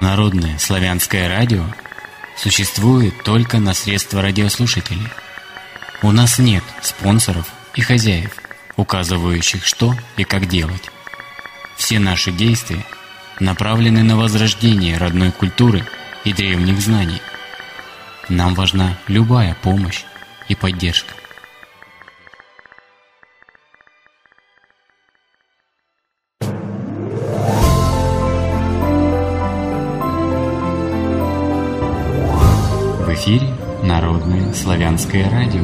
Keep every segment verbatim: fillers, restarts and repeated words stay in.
Народное славянское радио существует только на средства радиослушателей. У нас нет спонсоров и хозяев, указывающих, что и как делать. Все наши действия направлены на возрождение родной культуры и древних знаний. Нам важна любая помощь и поддержка. В эфире Народное славянское радио.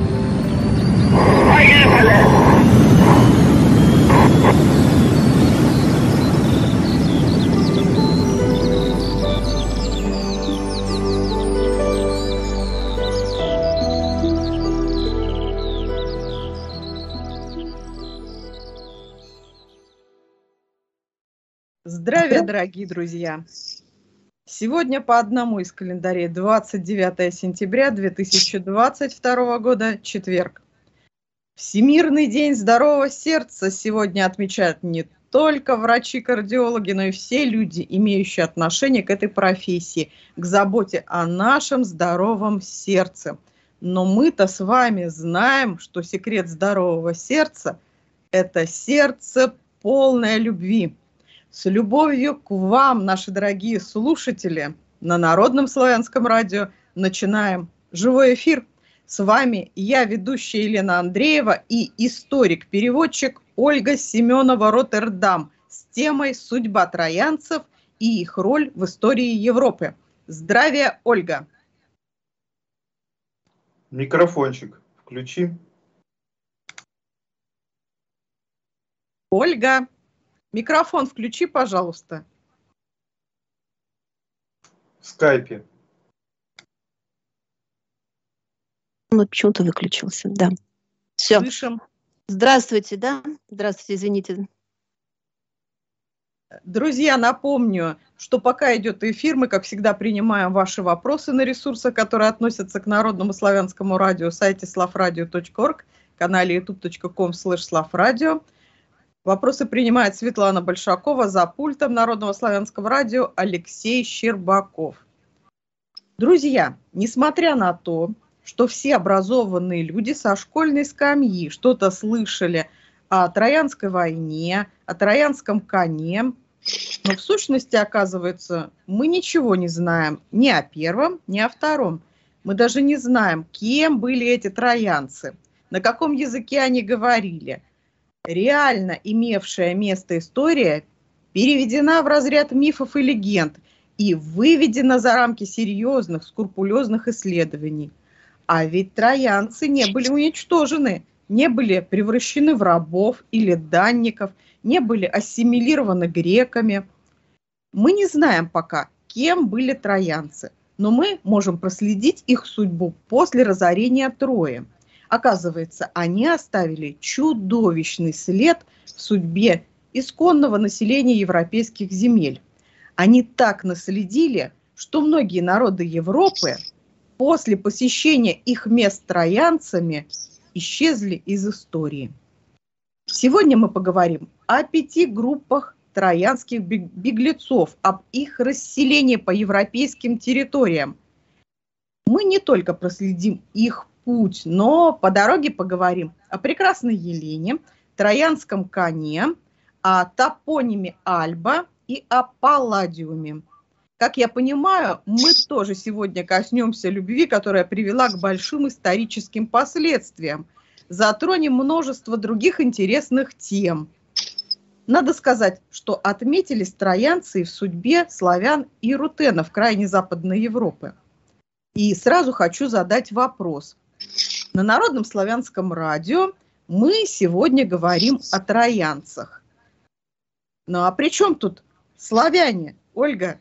Здравия, дорогие друзья! Сегодня по одному из календарей двадцать девятое сентября две тысячи двадцать второго года, четверг. Всемирный день здорового сердца сегодня отмечают не только врачи-кардиологи, но и все люди, имеющие отношение к этой профессии, к заботе о нашем здоровом сердце. Но мы-то с вами знаем, что секрет здорового сердца – это сердце полное любви. С любовью к вам, наши дорогие слушатели, на Народном славянском радио начинаем живой эфир. С вами я, ведущая Елена Андреева, и историк-переводчик Ольга Семенова-Роттердам с темой «Судьба троянцев и их роль в истории Европы». Здравия, Ольга! Микрофончик включи. Ольга! Микрофон включи, пожалуйста. В скайпе. Он почему-то выключился, да. Все. Слышим. Здравствуйте, да? Здравствуйте, извините. Друзья, напомню, что пока идет эфир, мы, как всегда, принимаем ваши вопросы на ресурсах, которые относятся к Народному славянскому радио, сайте славрадио точка орг, канале ютуб точка ком слэш славрадио. Вопросы принимает Светлана Большакова, за пультом Народного славянского радио Алексей Щербаков. Друзья, несмотря на то, что все образованные люди со школьной скамьи что-то слышали о Троянской войне, о Троянском коне, но в сущности, оказывается, мы ничего не знаем ни о первом, ни о втором. Мы даже не знаем, кем были эти троянцы, на каком языке они говорили. Реально имевшая место история переведена в разряд мифов и легенд и выведена за рамки серьезных, скрупулезных исследований. А ведь троянцы не были уничтожены, не были превращены в рабов или данников, не были ассимилированы греками. Мы не знаем пока, кем были троянцы, но мы можем проследить их судьбу после разорения Трои. Оказывается, они оставили чудовищный след в судьбе исконного населения европейских земель. Они так наследили, что многие народы Европы после посещения их мест троянцами исчезли из истории. Сегодня мы поговорим о пяти группах троянских беглецов, об их расселении по европейским территориям. Мы не только проследим их путь, но по дороге поговорим о прекрасной Елене, Троянском коне, о топониме Альба и о Палладиуме. Как я понимаю, мы тоже сегодня коснемся любви, которая привела к большим историческим последствиям. Затронем множество других интересных тем. Надо сказать, что отметились троянцы в судьбе славян и рутенов крайне Западной Европы. И сразу хочу задать вопрос. На Народном славянском радио мы сегодня говорим о троянцах. Ну а при чем тут славяне, Ольга?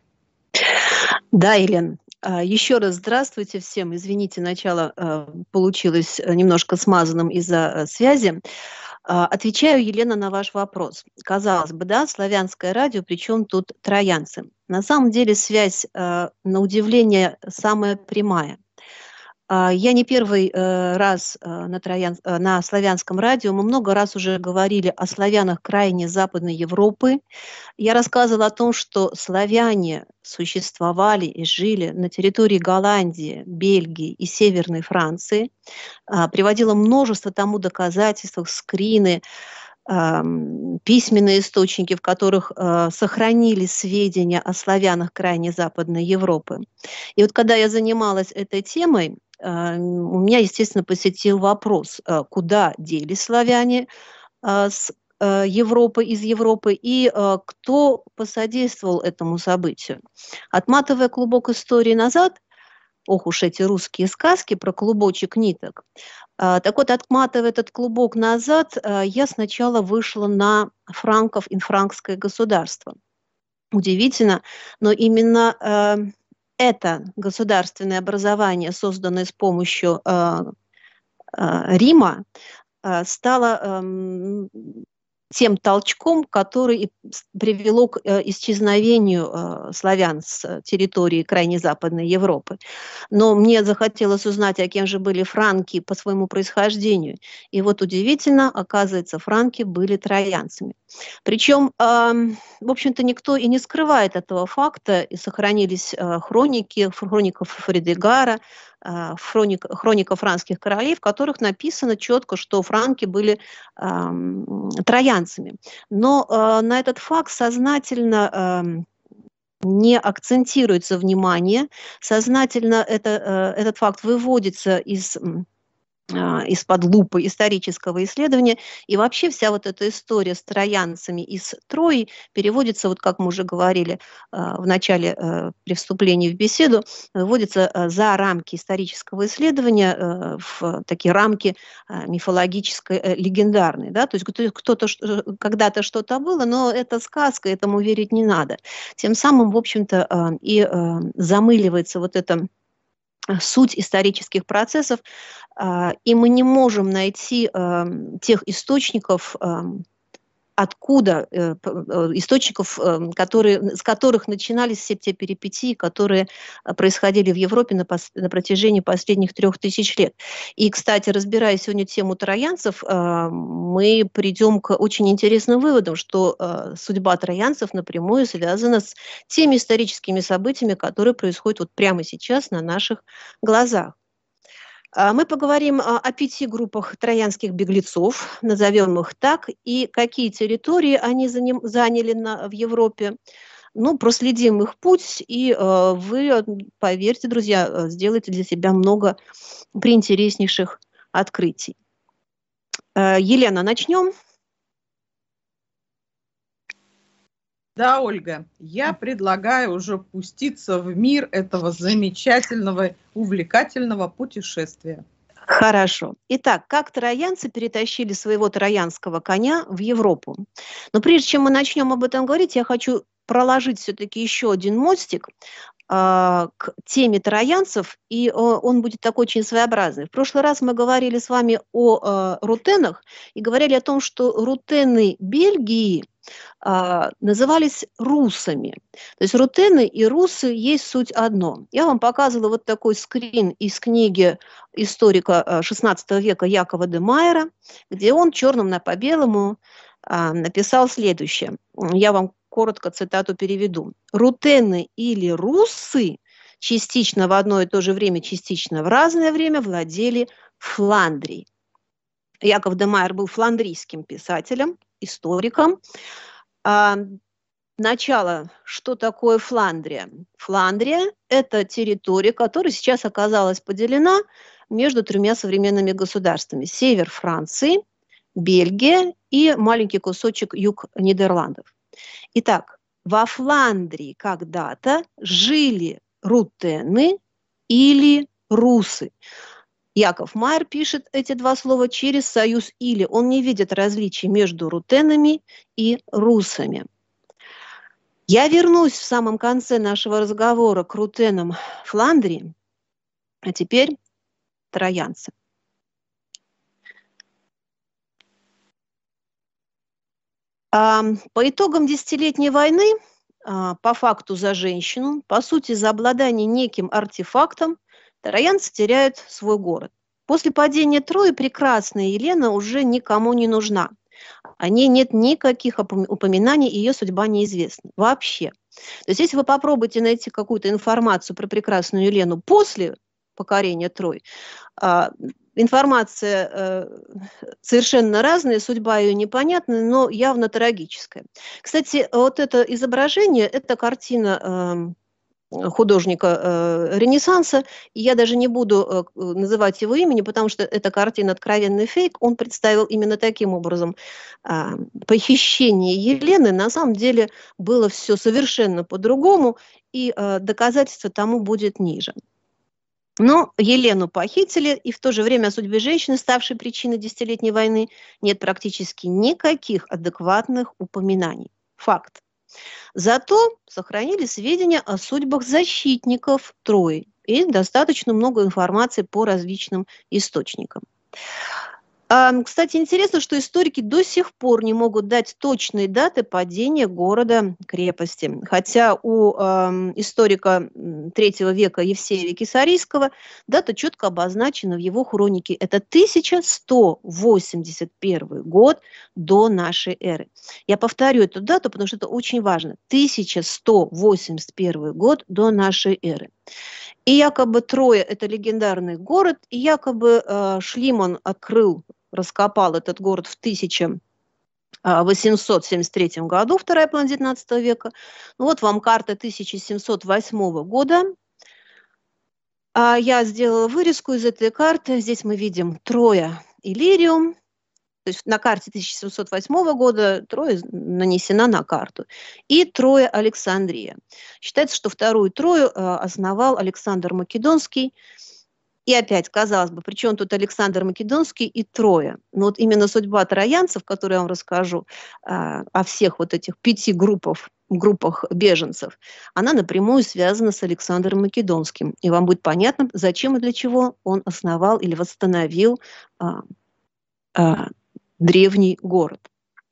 Да, Елена. Еще раз здравствуйте всем. Извините, начало получилось немножко смазанным из-за связи. Отвечаю, Елена, на ваш вопрос. Казалось бы, да, славянское радио, причем тут троянцы. На самом деле связь, на удивление, самая прямая. Я не первый раз на, Троян... на славянском радио, мы много раз уже говорили о славянах крайне Западной Европы. Я рассказывала о том, что славяне существовали и жили на территории Голландии, Бельгии и Северной Франции. Приводила множество тому доказательств, скрины, письменные источники, в которых э, сохранились сведения о славянах крайне Западной Европы. И вот когда я занималась этой темой, э, у меня, естественно, посетил вопрос, э, куда делись славяне э, с э, Европы, из Европы, и э, кто посодействовал этому событию. Отматывая клубок истории назад, ох уж эти русские сказки про клубочек ниток. Так вот, отматывая этот клубок назад, я сначала вышла на франков и франкское государство. Удивительно, но именно это государственное образование, созданное с помощью Рима, стало тем толчком, который привело к исчезновению славян с территории крайне Западной Европы. Но мне захотелось узнать, а кем же были франки по своему происхождению. И вот удивительно, оказывается, франки были троянцами. Причем, в общем-то, никто и не скрывает этого факта, и сохранились хроники, хроника Фредегара, хроника, хроника франкских королей, в которых написано четко, что франки были э, троянцами. Но э, на этот факт сознательно э, не акцентируется внимание, сознательно это, э, этот факт выводится из... из-под лупы исторического исследования, и вообще вся вот эта история с троянцами из Трои переводится, вот как мы уже говорили в начале при вступлении в беседу, выводится за рамки исторического исследования, в такие рамки мифологической, легендарной, да, то есть кто-то когда-то что-то было, но это сказка, этому верить не надо. Тем самым, в общем-то, и замыливается вот это суть исторических процессов, и мы не можем найти тех источников, откуда, источников, которые, с которых начинались все те перипетии, которые происходили в Европе на, пос, на протяжении последних трех тысяч лет. И, кстати, разбирая сегодня тему троянцев, мы придем к очень интересным выводам, что судьба троянцев напрямую связана с теми историческими событиями, которые происходят вот прямо сейчас на наших глазах. Мы поговорим о пяти группах троянских беглецов, назовем их так, и какие территории они заняли на, в Европе. Ну, проследим их путь, и э, вы, поверьте, друзья, сделаете для себя много приинтереснейших открытий. Э, Елена, начнем? Да, Ольга, я предлагаю уже пуститься в мир этого замечательного, увлекательного путешествия. Хорошо. Итак, как троянцы перетащили своего троянского коня в Европу? Но прежде чем мы начнем об этом говорить, я хочу проложить все-таки еще один мостик к теме троянцев, и он будет такой очень своеобразный. В прошлый раз мы говорили с вами о рутенах и говорили о том, что рутены Бельгии назывались русами. То есть рутены и русы есть суть одно. Я вам показывала вот такой скрин из книги историка шестнадцатого века Якова де Майера, где он черным на по белому написал следующее. Я вам коротко цитату переведу. Рутены или русы частично в одно и то же время, частично в разное время владели Фландрией. Яков де Майер был фландрийским писателем, историком. А, начало, что такое Фландрия? Фландрия – это территория, которая сейчас оказалась поделена между тремя современными государствами. Север Франции, Бельгия и маленький кусочек юг Нидерландов. Итак, во Фландрии когда-то жили рутены или русы. Яков Майер пишет эти два слова через союз «или». Он не видит различий между рутенами и русами. Я вернусь в самом конце нашего разговора к рутенам Фландрии, а теперь троянцы. По итогам десятилетней войны, по факту за женщину, по сути за обладание неким артефактом, Троянцы теряют свой город. После падения Трои прекрасная Елена уже никому не нужна. О ней нет никаких упоминаний, ее судьба неизвестна вообще. То есть если вы попробуете найти какую-то информацию про прекрасную Елену после покорения Трои, информация совершенно разная, судьба ее непонятна, но явно трагическая. Кстати, вот это изображение, это картина художника Ренессанса, и я даже не буду называть его имени, потому что эта картина откровенный фейк, он представил именно таким образом похищение Елены, на самом деле было все совершенно по-другому, и доказательство тому будет ниже. Но Елену похитили, и в то же время о судьбе женщины, ставшей причиной десятилетней войны, нет практически никаких адекватных упоминаний. Факт. Зато сохранили сведения о судьбах защитников Трои и достаточно много информации по различным источникам. Кстати, интересно, что историки до сих пор не могут дать точные даты падения города-крепости. Хотя у э, историка третьего века Евсея Кесарийского дата четко обозначена в его хронике. Это тысяча сто восемьдесят первый год до нашей эры. Я повторю эту дату, потому что это очень важно. тысяча сто восемьдесят первый год до нашей эры. И якобы Троя – это легендарный город, и якобы э, Шлиман открыл, раскопал этот город в тысяча восемьсот семьдесят третьем году, вторая половина девятнадцатого века. Ну, вот вам карта тысяча семьсот восьмого года. А я сделала вырезку из этой карты. Здесь мы видим Троя Иллириум. То есть на карте тысяча семьсот восьмого года Троя нанесена на карту. И Троя Александрия. Считается, что вторую Трою основал Александр Македонский. И опять, казалось бы, причем тут Александр Македонский и Троя. Но вот именно судьба троянцев, которую я вам расскажу, о всех вот этих пяти группах, группах беженцев, она напрямую связана с Александром Македонским. И вам будет понятно, зачем и для чего он основал или восстановил а, а, древний город.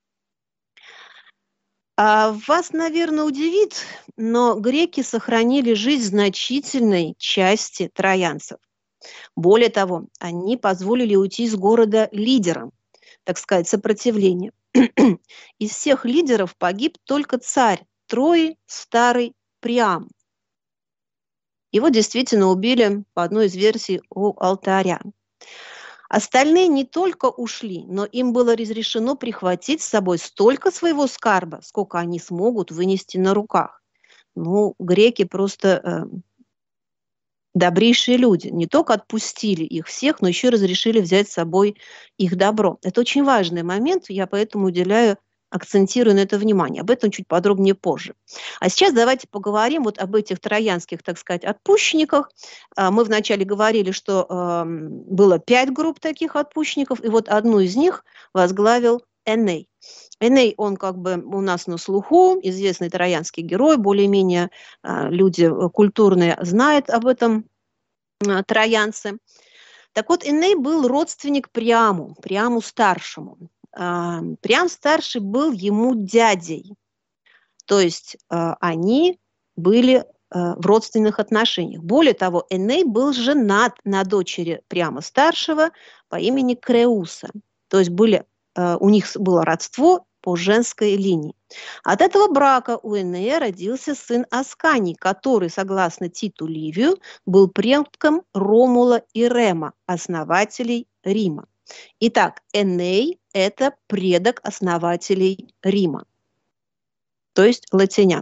А вас, наверное, удивит, но греки сохранили жизнь значительной части троянцев. Более того, они позволили уйти из города лидерам, так сказать, сопротивления. Из всех лидеров погиб только царь Трои, старый Приам. Его действительно убили по одной из версий у алтаря. Остальные не только ушли, но им было разрешено прихватить с собой столько своего скарба, сколько они смогут вынести на руках. Ну, греки просто э, добрейшие люди. Не только отпустили их всех, но еще разрешили взять с собой их добро. Это очень важный момент, я поэтому уделяю, акцентирую на это внимание. Об этом чуть подробнее позже. А сейчас давайте поговорим вот об этих троянских, так сказать, отпущенниках. Мы вначале говорили, что э, было пять групп таких отпущенников, и вот одну из них возглавил Эней. Эней, он как бы у нас на слуху, известный троянский герой, более-менее э, люди культурные знают об этом э, троянце. Так вот, Эней был родственник Приаму, Приаму старшему. Приам старший был ему дядей, то есть э, они были э, в родственных отношениях. Более того, Эней был женат на дочери Приама старшего по имени Креуса, то есть были, э, у них было родство по женской линии. От этого брака у Энея родился сын Асканий, который, согласно Титу Ливию, был предком Ромула и Рема, основателей Рима. Итак, Эней – это предок основателей Рима, то есть латинян.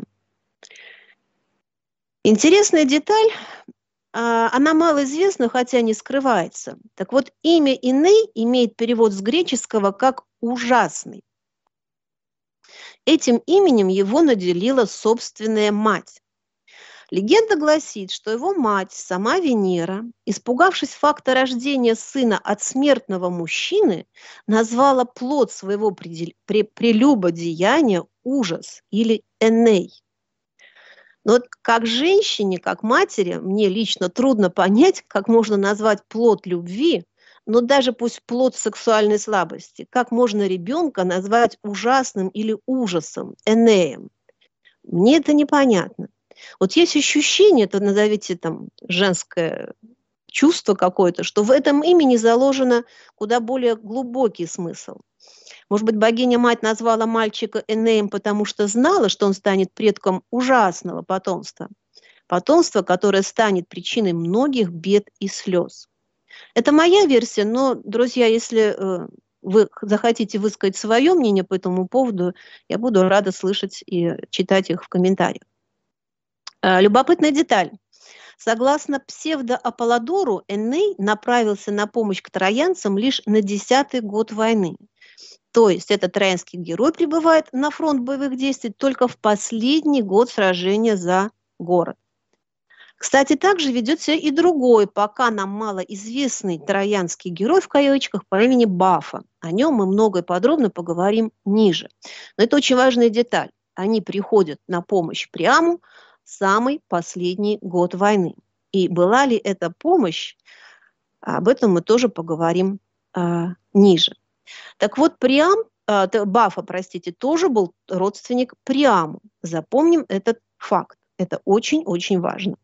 Интересная деталь, она мало известна, хотя не скрывается. Так вот, имя Эней имеет перевод с греческого как «ужасный». Этим именем его наделила собственная мать. Легенда гласит, что его мать, сама Венера, испугавшись факта рождения сына от смертного мужчины, назвала плод своего прелюбодеяния ужас или Эней. Но вот как женщине, как матери, мне лично трудно понять, как можно назвать плод любви, но даже пусть плод сексуальной слабости, как можно ребенка назвать ужасным или ужасом, Энеем. Мне это непонятно. Вот есть ощущение, это назовите там женское чувство какое-то, что в этом имени заложено куда более глубокий смысл. Может быть, богиня-мать назвала мальчика Энеем, потому что знала, что он станет предком ужасного потомства. Потомство, которое станет причиной многих бед и слез. Это моя версия, но, друзья, если э, вы захотите высказать свое мнение по этому поводу, я буду рада слышать и читать их в комментариях. Э, любопытная деталь. Согласно псевдо-Аполлодору, Эней направился на помощь к троянцам лишь на десятый год войны. То есть этот троянский герой прибывает на фронт боевых действий только в последний год сражения за город. Кстати, также ведет себя и другой, пока нам малоизвестный троянский герой в кавычках по имени Бафа. О нем мы много и подробно поговорим ниже. Но это очень важная деталь. Они приходят на помощь Приаму в самый последний год войны. И была ли эта помощь, об этом мы тоже поговорим э, ниже. Так вот, Приам, э, Бафа, простите, тоже был родственник Приаму. Запомним этот факт. Это очень-очень важно.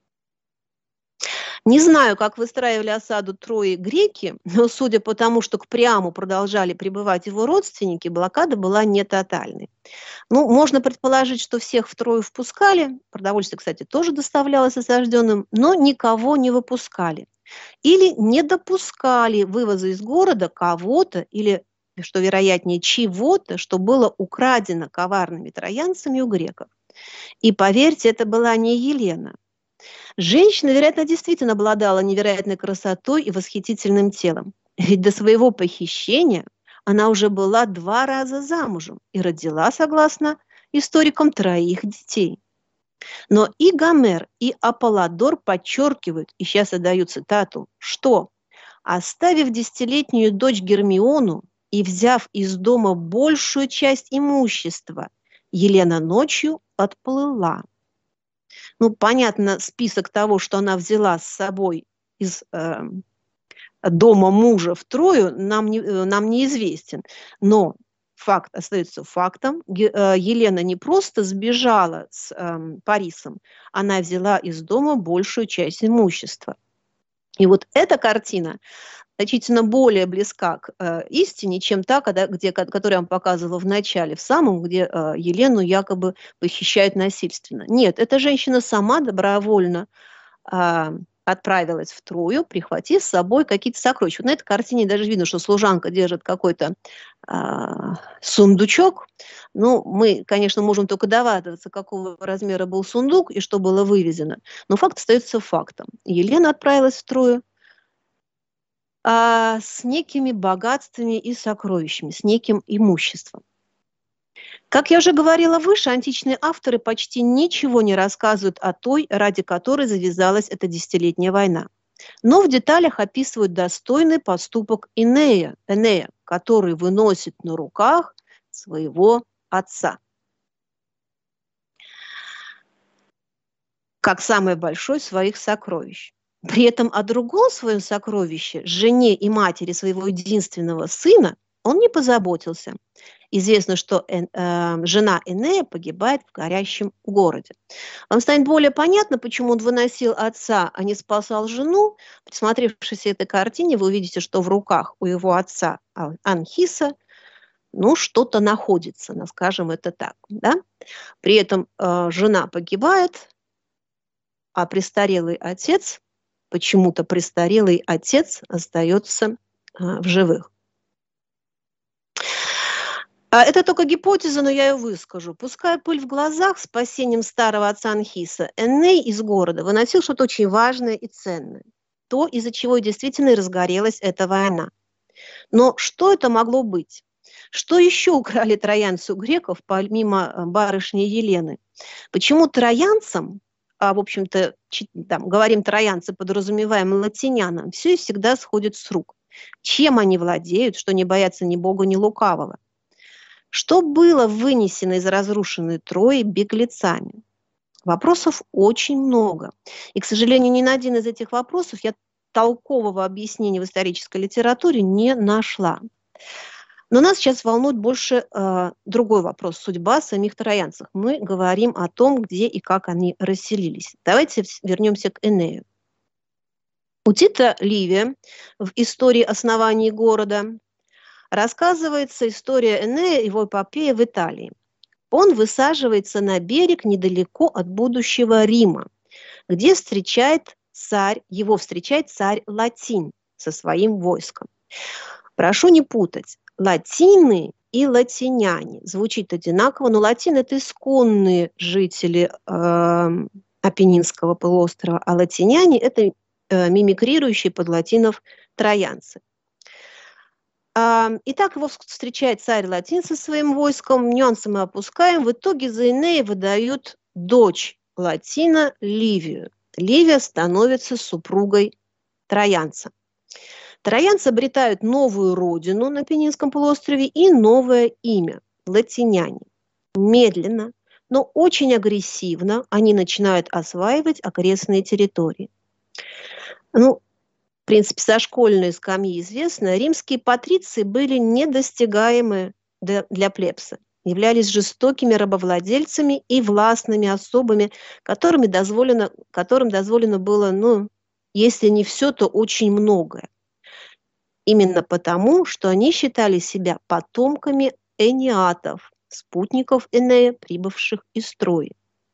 Не знаю, как выстраивали осаду Трои греки, но судя по тому, что к Приаму продолжали прибывать его родственники, блокада была не тотальной. Ну, можно предположить, что всех в Трою впускали, продовольствие, кстати, тоже доставлялось осажденным, но никого не выпускали. Или не допускали вывоза из города кого-то или, что вероятнее, чего-то, что было украдено коварными троянцами у греков. И поверьте, это была не Елена. Женщина, вероятно, действительно обладала невероятной красотой и восхитительным телом. Ведь до своего похищения она уже была два раза замужем и родила, согласно историкам, троих детей. Но и Гомер, и Аполлодор подчеркивают, и сейчас я даю цитату, что, оставив десятилетнюю дочь Гермиону и взяв из дома большую часть имущества, Елена ночью отплыла. Ну, понятно, список того, что она взяла с собой из э, дома мужа в Трою, нам, не, нам неизвестен. Но факт остается фактом. Елена не просто сбежала с э, Парисом, она взяла из дома большую часть имущества. И вот эта картина значительно более близка к э, истине, чем та, когда, где, которую я вам показывала в начале, в самом, где э, Елену якобы похищают насильственно. Нет, эта женщина сама добровольно э, отправилась в Трою, прихватив с собой какие-то сокровища. Вот на этой картине даже видно, что служанка держит какой-то э, сундучок. Ну, мы, конечно, можем только догадываться, какого размера был сундук и что было вывезено. Но факт остается фактом. Елена отправилась в Трою а с некими богатствами и сокровищами, с неким имуществом. Как я уже говорила выше, античные авторы почти ничего не рассказывают о той, ради которой завязалась эта десятилетняя война. Но в деталях описывают достойный поступок Энея, Энея, который выносит на руках своего отца. Как самое большое своих сокровищ. При этом о другом своем сокровище, жене и матери своего единственного сына, он не позаботился. Известно, что э, э, жена Энея погибает в горящем городе. Вам станет более понятно, почему он выносил отца, а не спасал жену. Присмотревшись к этой картине, вы увидите, что в руках у его отца Анхиса ну, что-то находится, ну, скажем это так. Да? При этом э, жена погибает, а престарелый отец... Почему-то престарелый отец остается а, в живых. А это только гипотеза, но я ее выскажу. Пуская пыль в глазах, спасением старого отца Анхиса, Эней из города выносил что-то очень важное и ценное. То, из-за чего действительно разгорелась эта война. Но что это могло быть? Что еще украли троянцы у греков, помимо барышни Елены? Почему троянцам, а, в общем-то, там, говорим троянцы, подразумеваем латинянам, все и всегда сходит с рук. Чем они владеют, что не боятся ни бога, ни лукавого? Что было вынесено из разрушенной Трои беглецами? Вопросов очень много. И, к сожалению, ни на один из этих вопросов я толкового объяснения в исторической литературе не нашла. Но нас сейчас волнует больше э, другой вопрос – судьба самих троянцев. Мы говорим о том, где и как они расселились. Давайте вернемся к Энею. У Тита Ливия в истории основания города рассказывается история Энея и его эпопея в Италии. Он высаживается на берег недалеко от будущего Рима, где встречает царь, его встречает царь Латин со своим войском. Прошу не путать, латины и латиняне. Звучит одинаково, но латины – это исконные жители э, Апеннинского полуострова, а латиняне – это э, мимикрирующие под латинов троянцы. Итак, его встречает царь Латин со своим войском, нюансы мы опускаем. В итоге за Энея выдают дочь Латина Ливию. Ливия становится супругой троянца. Троянцы обретают новую родину на Апеннинском полуострове и новое имя – латиняне. Медленно, но очень агрессивно они начинают осваивать окрестные территории. Ну, в принципе, со школьной скамьи известно, римские патриции были недостигаемы для плебса, являлись жестокими рабовладельцами и властными особами, которыми дозволено, которым дозволено было, ну, если не все, то очень многое. Именно потому, что они считали себя потомками энеатов, спутников Энея, прибывших из Трои.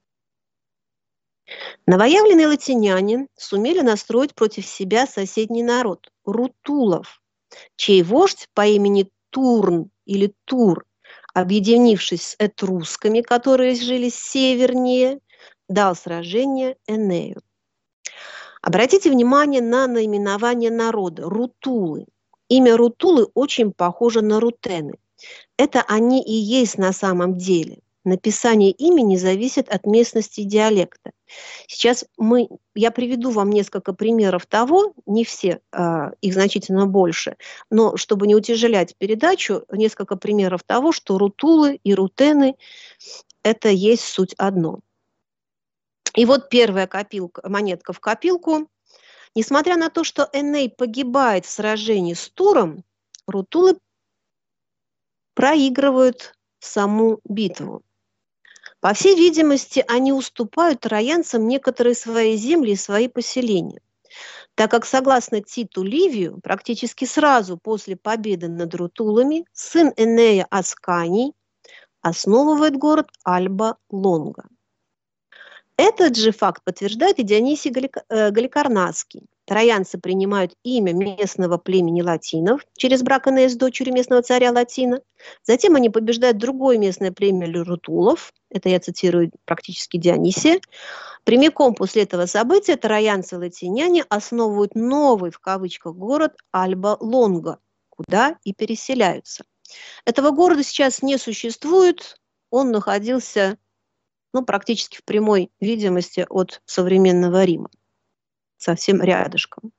Новоявленные латиняне сумели настроить против себя соседний народ – рутулов, чей вождь по имени Турн или Тур, объединившись с этрусками, которые жили севернее, дал сражение Энею. Обратите внимание на наименование народа – рутулы. Имя рутулы очень похоже на рутены. Это они и есть на самом деле. Написание имени зависит от местности диалекта. Сейчас мы, я приведу вам несколько примеров того, не все, э, их значительно больше, но чтобы не утяжелять передачу, несколько примеров того, что рутулы и рутены – это есть суть одно. И вот первая копилка, монетка в копилку. Несмотря на то, что Эней погибает в сражении с Туром, рутулы проигрывают саму битву. По всей видимости, они уступают троянцам некоторые свои земли и свои поселения, так как, согласно Титу Ливию, практически сразу после победы над рутулами сын Энея Асканий основывает город Альба-Лонга. Этот же факт подтверждает и Дионисий Галикарнасский. Троянцы принимают имя местного племени латинов через брак Энея с дочерью местного царя Латина. Затем они побеждают другое местное племя рутулов. Это я цитирую практически Дионисия. Прямиком после этого события троянцы-латиняне основывают новый, в кавычках, город Альба-Лонга, куда и переселяются. Этого города сейчас не существует. Он находился, ну, практически в прямой видимости от современного Рима. Совсем рядышком.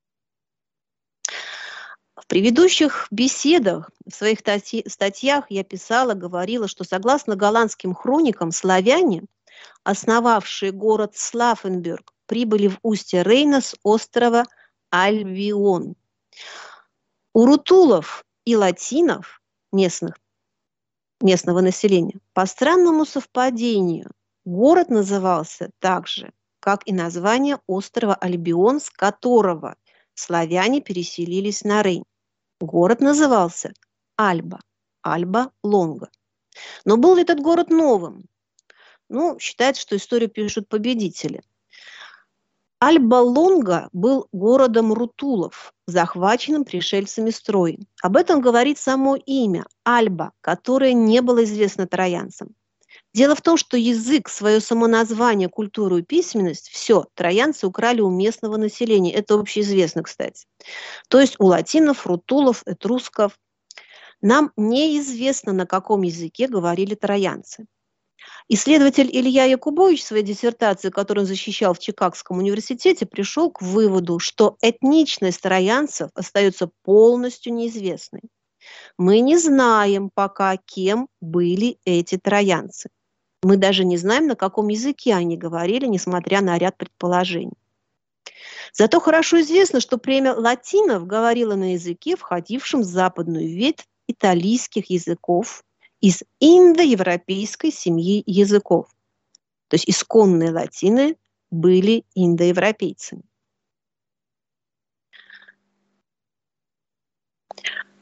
В предыдущих беседах, в своих статьях я писала, говорила, что согласно голландским хроникам, славяне, основавшие город Слафенберг, прибыли в устье Рейна с острова Альбион. У рутулов и латинов, местных, местного населения, по странному совпадению, город назывался также, как и название острова Альбион, с которого славяне переселились на Рейн. Город назывался Альба, Альба-Лонга. Но был ли этот город новым? Ну, считается, что историю пишут победители. Альба-Лонга был городом рутулов, захваченным пришельцами с Трои. Об этом говорит само имя Альба, которое не было известно троянцам. Дело в том, что язык, свое самоназвание, культуру и письменность, все, троянцы украли у местного населения. Это общеизвестно, кстати. То есть у латинов, рутулов, этрусков. Нам неизвестно, на каком языке говорили троянцы. Исследователь Илья Якубович в своей диссертации, которую он защищал в Чикагском университете, пришел к выводу, что этничность троянцев остается полностью неизвестной. Мы не знаем пока, кем были эти троянцы. Мы даже не знаем, на каком языке они говорили, несмотря на ряд предположений. Зато хорошо известно, что племя латинов говорило на языке, входившем в западную ветвь италийских языков из индоевропейской семьи языков. То есть исконные латины были индоевропейцами.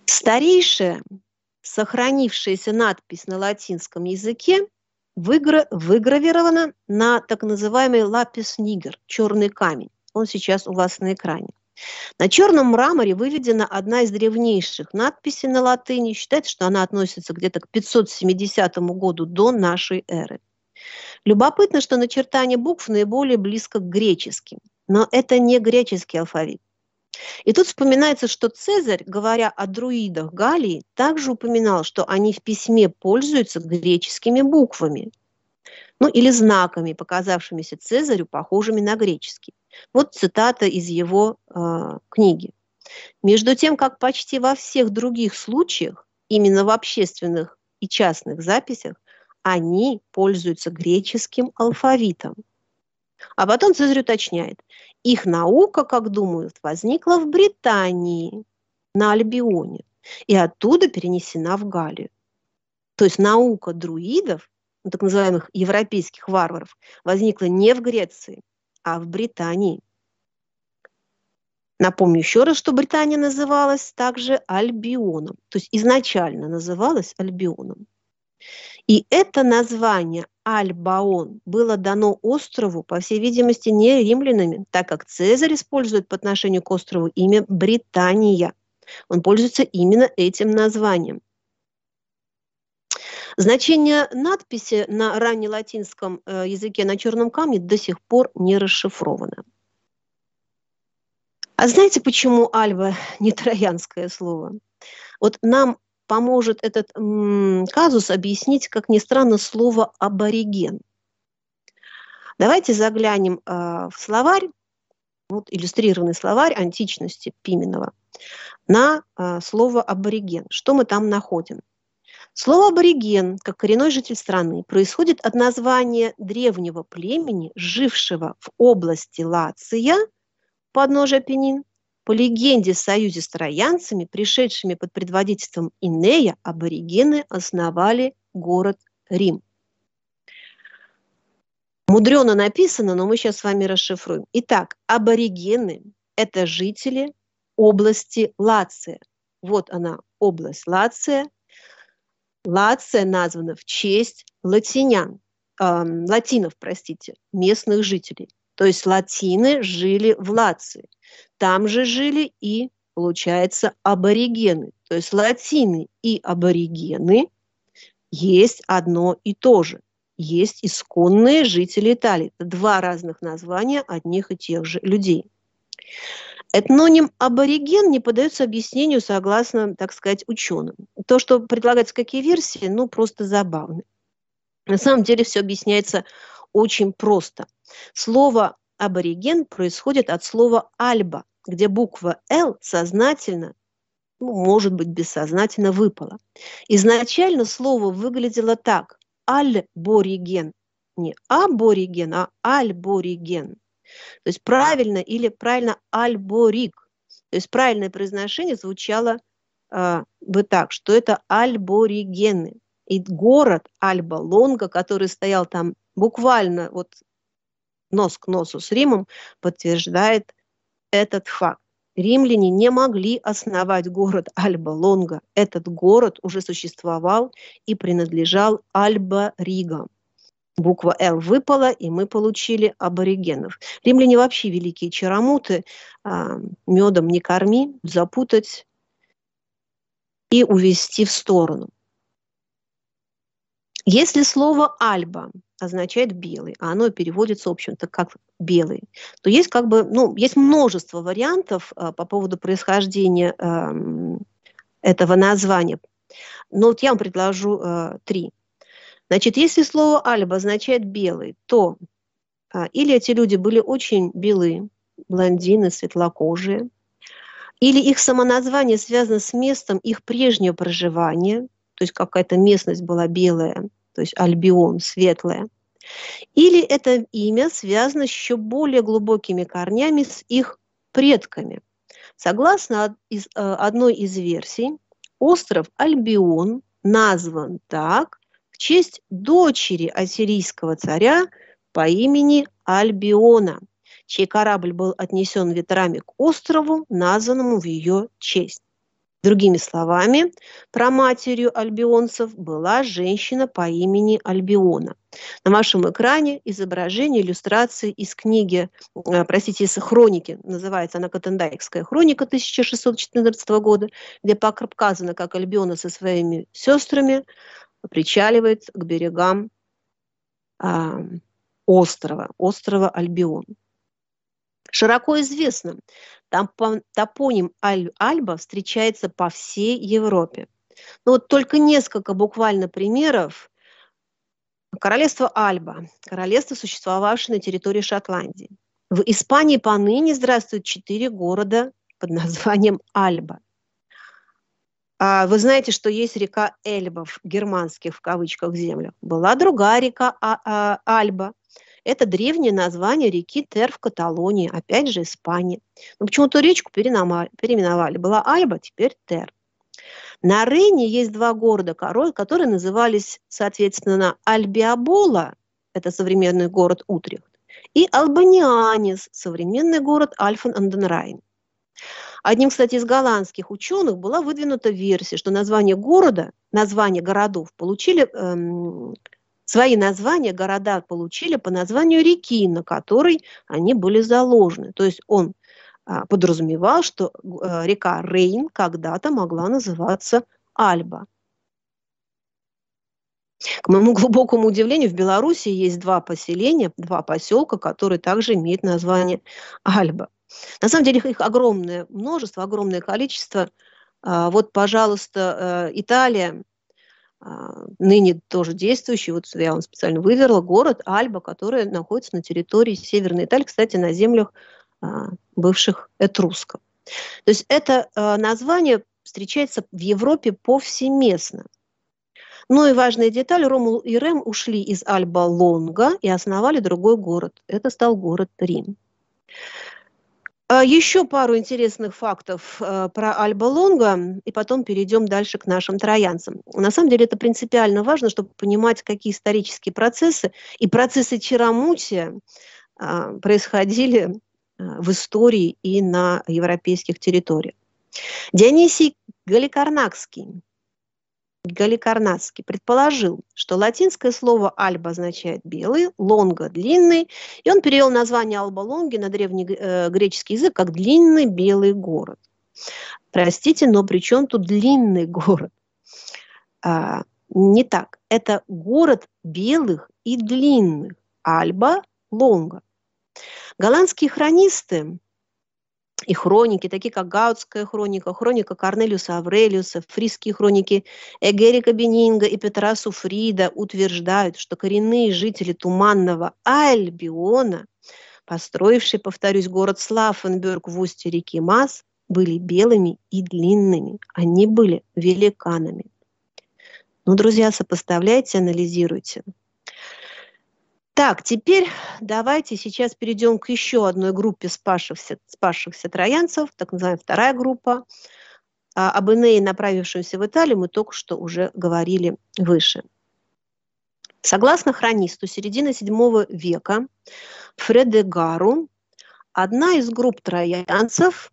Старейшая сохранившаяся надпись на латинском языке выгра- выгравирована на так называемый лапис нигер, черный камень. Он сейчас у вас на экране. На черном мраморе выведена одна из древнейших надписей на латыни. Считается, что она относится где-то к пятьсот семидесятому году до нашей эры. Любопытно, что начертание букв наиболее близко к греческим. Но это не греческий алфавит. И тут вспоминается, что Цезарь, говоря о друидах Галлии, также упоминал, что они в письме пользуются греческими буквами. Ну или знаками, показавшимися Цезарю похожими на греческие. Вот цитата из его э, книги. Между тем, как почти во всех других случаях, именно в общественных и частных записях, они пользуются греческим алфавитом. А потом Цезарь уточняет, их наука, как думают, возникла в Британии, на Альбионе, и оттуда перенесена в Галлию. То есть наука друидов, так называемых европейских варваров, возникла не в Греции, а в Британии. Напомню еще раз, что Британия называлась также Альбионом, то есть изначально называлась Альбионом. И это название Альбаон было дано острову, по всей видимости, не римлянами, так как Цезарь использует по отношению к острову имя Британия. Он пользуется именно этим названием. Значение надписи на раннелатинском языке на черном камне до сих пор не расшифровано. А знаете, почему Альба не троянское слово? Вот нам поможет этот м, казус объяснить, как ни странно, слово «абориген». Давайте заглянем э, в словарь, вот иллюстрированный словарь античности Пименова, на э, слово «абориген». Что мы там находим? Слово «абориген», как коренной житель страны, происходит от названия древнего племени, жившего в области Лация, подножия Апеннин. По легенде, в союзе с троянцами, пришедшими под предводительством Инея, аборигены основали город Рим. Мудрено написано, но мы сейчас с вами расшифруем. Итак, аборигены – это жители области Лация. Вот она, область Лация. Лация названа в честь латинян, э, латинов, простите, местных жителей. То есть латины жили в Лации. Там же жили и, получается, аборигены. То есть латины и аборигены есть одно и то же. Есть исконные жители Италии. Это два разных названия одних и тех же людей. Этноним абориген не поддается объяснению согласно, так сказать, ученым. То, что предлагается какие версии, ну, просто забавно. На самом деле все объясняется очень просто. Слово «абориген» происходит от слова «альба», где буква «Л» сознательно, ну, может быть, бессознательно выпала. Изначально слово выглядело так – «альбориген». Не «абориген», а «альбориген». То есть правильно или правильно «альборик». То есть правильное произношение звучало э, бы так, что это альборигены. И город Альба-Лонга, который стоял там буквально вот нос к носу с Римом, подтверждает этот факт. Римляне не могли основать город Альба-Лонга. Этот город уже существовал и принадлежал Альба-Ригам. Буква «Л» выпала, и мы получили аборигенов. Римляне вообще великие чаромуты. Медом не корми, запутать и увести в сторону. Если слово «альба» означает «белый», а оно переводится, в общем-то, как «белый», то есть, как бы, ну, есть множество вариантов э, по поводу происхождения э, этого названия. Но вот я вам предложу э, три. Значит, если слово «альба» означает «белый», то э, или эти люди были очень белые, блондины, светлокожие, или их самоназвание связано с местом их прежнего проживания, то есть какая-то местность была белая, то есть Альбион, светлая. Или это имя связано с еще более глубокими корнями с их предками. Согласно одной из версий, остров Альбион назван так в честь дочери ассирийского царя по имени Альбиона, чей корабль был отнесен ветрами к острову, названному в ее честь. Другими словами, праматерью альбионцев была женщина по имени Альбиона. На вашем экране изображение иллюстрации из книги, простите, из хроники, называется она «Катендайкская хроника» тысяча шестьсот четырнадцатого года, где показано, как Альбиона со своими сестрами причаливает к берегам а, острова, острова Альбион. Широко известно, там топоним Аль-Альба встречается по всей Европе. Но вот только несколько буквально примеров. Королевство Альба, королевство, существовавшее на территории Шотландии. В Испании поныне здравствуют четыре города под названием Альба. А вы знаете, что есть река Эльбов, германских в кавычках землях. Была другая река а- а- Альба. Это древнее название реки Тер в Каталонии, опять же Испания. Но почему-то речку переименовали. Была Альба, теперь Тер. На Рейне есть два города, которые назывались, соответственно, Альбиабола, это современный город Утрехт, и Албанианис, современный город Альфен-ан-ден-Райн. Одним, кстати, из голландских ученых была выдвинута версия, что название города, названия городов получили... Эм, Свои названия города получили по названию реки, на которой они были заложены. То есть он а, подразумевал, что а, река Рейн когда-то могла называться Альба. К моему глубокому удивлению, в Беларуси есть два поселения, два поселка, которые также имеют название Альба. На самом деле их огромное множество, огромное количество. А, вот, пожалуйста, Италия. Ныне тоже действующий, вот я вам специально выверила, город Альба, который находится на территории Северной Италии, кстати, на землях а, бывших этрусков. То есть это а, название встречается в Европе повсеместно. Ну и важная деталь, Ромул и Рем ушли из Альба-Лонга и основали другой город. Это стал город Рим. Еще пару интересных фактов про Альба-Лонга, и потом перейдем дальше к нашим троянцам. На самом деле это принципиально важно, чтобы понимать, какие исторические процессы и процессы черомутия происходили в истории и на европейских территориях. Дионисий Галикарнасский, Галикарнасский предположил, что латинское слово «альба» означает «белый», «лонга» – «длинный», и он перевел название Алба-Лонги на древнегреческий язык как «длинный белый город». Простите, но при чем тут длинный город? А, не так. Это город белых и длинных. Альба-Лонга. Голландские хронисты и хроники, такие как Гаутская хроника, хроника Корнелиуса Аврелиуса, фрисские хроники Эгерика Бенинга и Петра Суфрида утверждают, что коренные жители туманного Альбиона, построившие, повторюсь, город Слаффенберг в устье реки Мас, были белыми и длинными. Они были великанами. Ну, друзья, сопоставляйте, анализируйте. Так, теперь давайте сейчас перейдем к еще одной группе спасшихся, спасшихся троянцев, так называемая вторая группа. А, об Энее, направившемся в Италию, мы только что уже говорили выше. Согласно хронисту середины седьмого века Фредегару, одна из групп троянцев,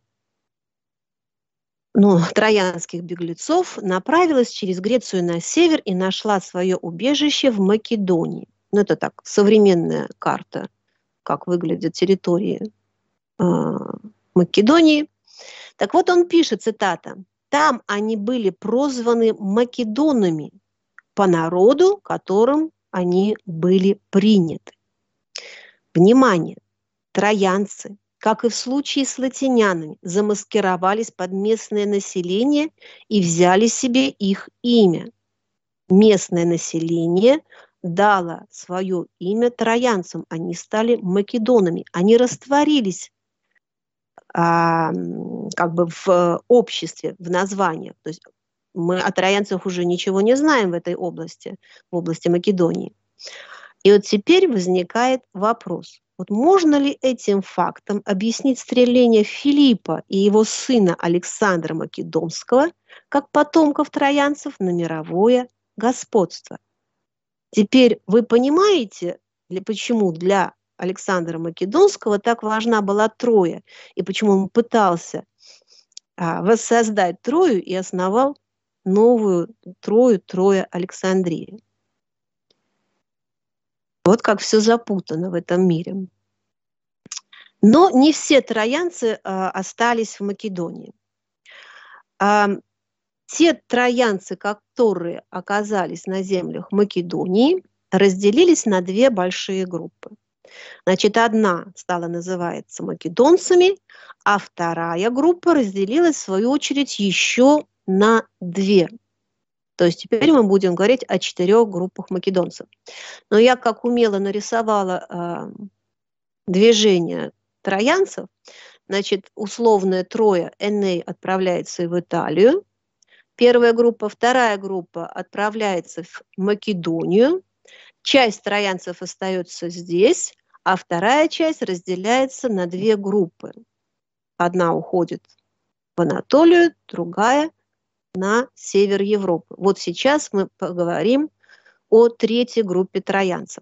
ну, троянских беглецов, направилась через Грецию на север и нашла свое убежище в Македонии. Ну, это так, современная карта, как выглядят территории э, Македонии. Так вот, он пишет, цитата, «Там они были прозваны македонами по народу, которым они были приняты». Внимание! Троянцы, как и в случае с латинянами, замаскировались под местное население и взяли себе их имя. Местное население дало свое имя троянцам, они стали македонами, они растворились а, как бы в обществе, в названиях. То есть мы о троянцах уже ничего не знаем в этой области, в области Македонии. И вот теперь возникает вопрос, вот можно ли этим фактом объяснить стремление Филиппа и его сына Александра Македонского, как потомков троянцев, на мировое господство? Теперь вы понимаете, для, почему для Александра Македонского так важна была Троя, и почему он пытался а, воссоздать Трою и основал новую Трою, Троя Александрии. Вот как все запутано в этом мире. Но не все троянцы а, остались в Македонии. А, те троянцы, которые оказались на землях Македонии, разделились на две большие группы. Значит, одна стала называться македонцами, а вторая группа разделилась, в свою очередь, еще на две. То есть теперь мы будем говорить о четырех группах македонцев. Но я как умело нарисовала э, движение троянцев. Значит, условная Троя, Эней отправляется в Италию. Первая группа, вторая группа отправляется в Македонию. Часть троянцев остается здесь, а вторая часть разделяется на две группы. Одна уходит в Анатолию, другая на север Европы. Вот сейчас мы поговорим о третьей группе троянцев.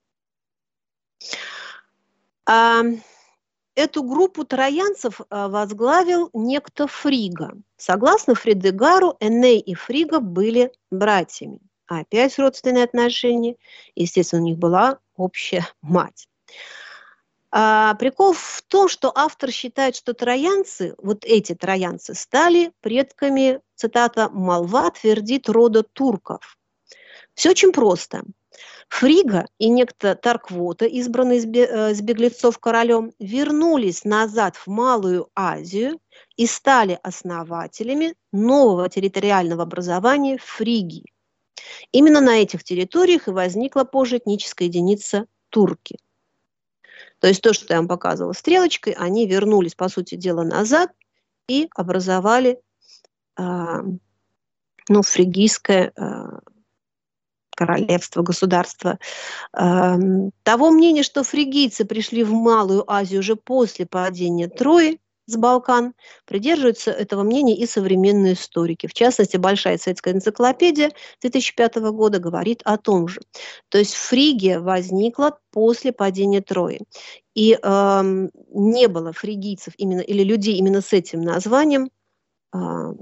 А, эту группу троянцев возглавил некто Фрига. Согласно Фридегару, Эней и Фрига были братьями. Опять родственные отношения. Естественно, у них была общая мать. А, прикол в том, что автор считает, что троянцы, вот эти троянцы, стали предками, цитата, «молва твердит рода турков». Все очень просто. Фрига и некто Тарквота, избранный из беглецов королем, вернулись назад в Малую Азию и стали основателями нового территориального образования Фригии. Именно на этих территориях и возникла позже этническая единица турки. То есть то, что я вам показывала стрелочкой, они вернулись, по сути дела, назад и образовали э, ну, фригийское э, королевство, государство. Э, того мнения, что фригийцы пришли в Малую Азию уже после падения Трои с Балкан, придерживаются этого мнения и современные историки. В частности, Большая советская энциклопедия две тысячи пятого года говорит о том же. То есть Фригия возникла после падения Трои. И э, не было фригийцев именно, или людей именно с этим названием э,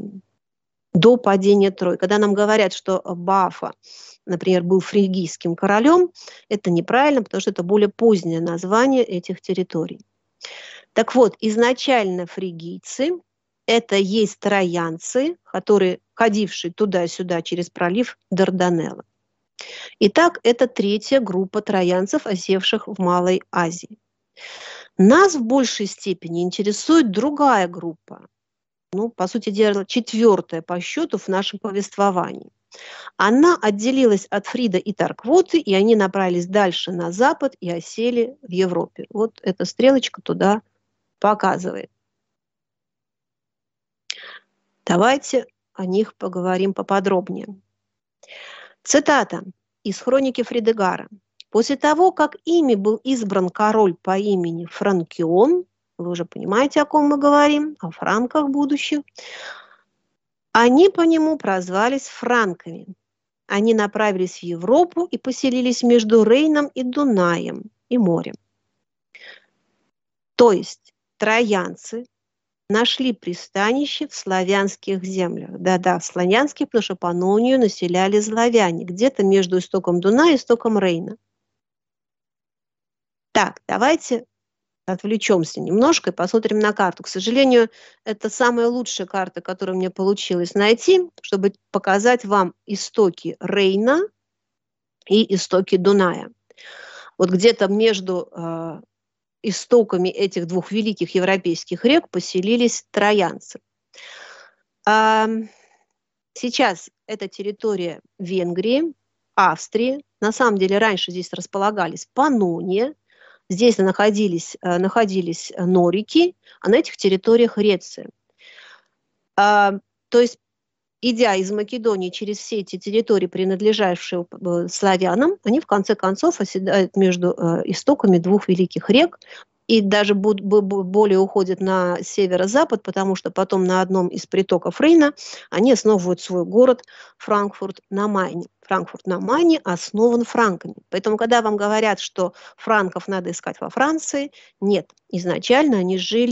до падения Трои. Когда нам говорят, что Бафа, например, был фригийским королем, это неправильно, потому что это более позднее название этих территорий. Так вот, изначально фригийцы – это есть троянцы, которые, ходившие туда-сюда через пролив Дарданелла. Итак, это третья группа троянцев, осевших в Малой Азии. Нас в большей степени интересует другая группа, ну, по сути дела, четвертая по счету в нашем повествовании. Она отделилась от Фрида и Тарквоты, и они направились дальше на запад и осели в Европе. Вот эта стрелочка туда показывает. Давайте о них поговорим поподробнее. Цитата из хроники Фридегара. После того, как ими был избран король по имени Франкион, вы уже понимаете, о ком мы говорим, о франках будущих, они по нему прозвались франками. Они направились в Европу и поселились между Рейном и Дунаем и морем. То есть троянцы нашли пристанище в славянских землях. Да-да, славянских, потому что Панонию населяли славяне, где-то между истоком Дуная и истоком Рейна. Так, давайте отвлечемся немножко и посмотрим на карту. К сожалению, это самая лучшая карта, которую мне получилось найти, чтобы показать вам истоки Рейна и истоки Дуная. Вот где-то между э, истоками этих двух великих европейских рек поселились троянцы. А, сейчас это территория Венгрии, Австрии. На самом деле раньше здесь располагались Панония, здесь находились, находились норики, а на этих территориях Греция. А, то есть, идя из Македонии через все эти территории, принадлежавшие славянам, они в конце концов оседают между истоками двух великих рек и даже более уходят на северо-запад, потому что потом на одном из притоков Рейна они основывают свой город Франкфурт на Майне. Франкфурт на Майне основан франками. Поэтому, когда вам говорят, что франков надо искать во Франции, нет. Изначально они жили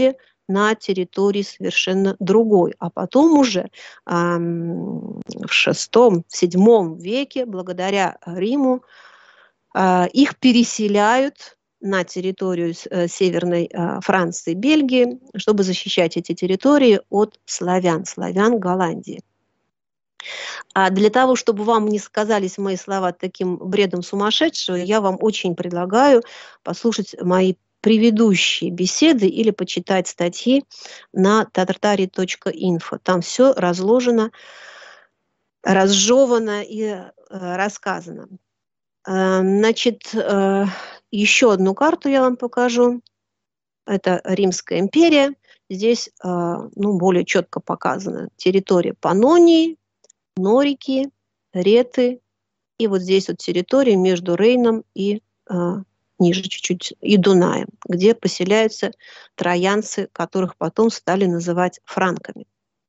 на территории совершенно другой. А потом уже эм, в шестом, в седьмом веке, благодаря Риму, э, их переселяют на территорию э, Северной э, Франции, Бельгии, чтобы защищать эти территории от славян, славян Голландии. А для того, чтобы вам не сказались мои слова таким бредом сумасшедшего, я вам очень предлагаю послушать мои предыдущие беседы или почитать статьи на татарtarii точка инфо. Там все разложено, разжевано и э, рассказано. Э, значит, э, еще одну карту я вам покажу. Это Римская империя. Здесь э, ну, более четко показана территория Паннонии, Норики, Реты, и вот здесь вот территория между Рейном и э, ниже чуть-чуть и Дунаем, где поселяются троянцы, которых потом стали называть франками.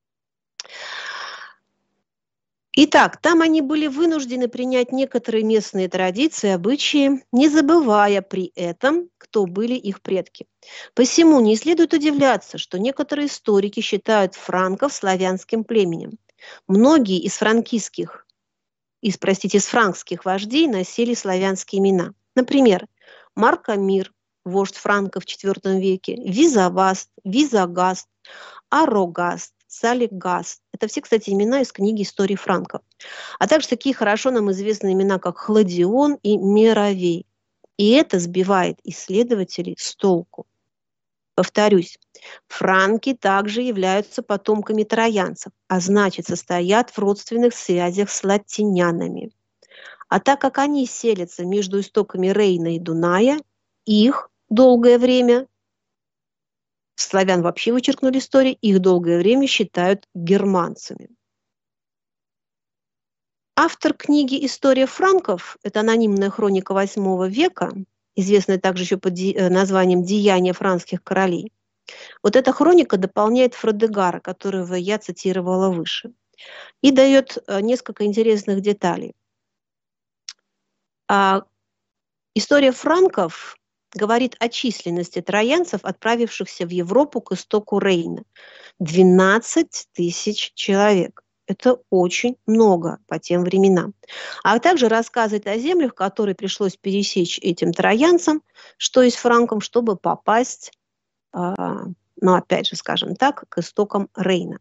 Итак, там они были вынуждены принять некоторые местные традиции, обычаи, не забывая при этом, кто были их предки. Посему не следует удивляться, что некоторые историки считают франков славянским племенем. Многие из франкийских, из, простите, из франкских вождей носили славянские имена. Например, Маркомир, вождь франков в четвёртом веке, Визаваст, Визагаст, Арогаст, Салигаст. Это все, кстати, имена из книги «Истории франков». А также такие хорошо нам известные имена, как Хладион и Меровей. И это сбивает исследователей с толку. Повторюсь, франки также являются потомками троянцев, а значит, состоят в родственных связях с латинянами. А так как они селятся между истоками Рейна и Дуная, их долгое время, славян вообще вычеркнули истории, их долгое время считают германцами. Автор книги «История франков» – это анонимная хроника восьмого века, известная также еще под названием «Деяния франкских королей». Вот эта хроника дополняет Фродегара, которого я цитировала выше, и дает несколько интересных деталей. А история франков говорит о численности троянцев, отправившихся в Европу к истоку Рейна. двенадцать тысяч человек. Это очень много по тем временам. А также рассказывает о землях, которые пришлось пересечь этим троянцам, что есть франкам, чтобы попасть, э, ну опять же, скажем так, к истокам Рейна.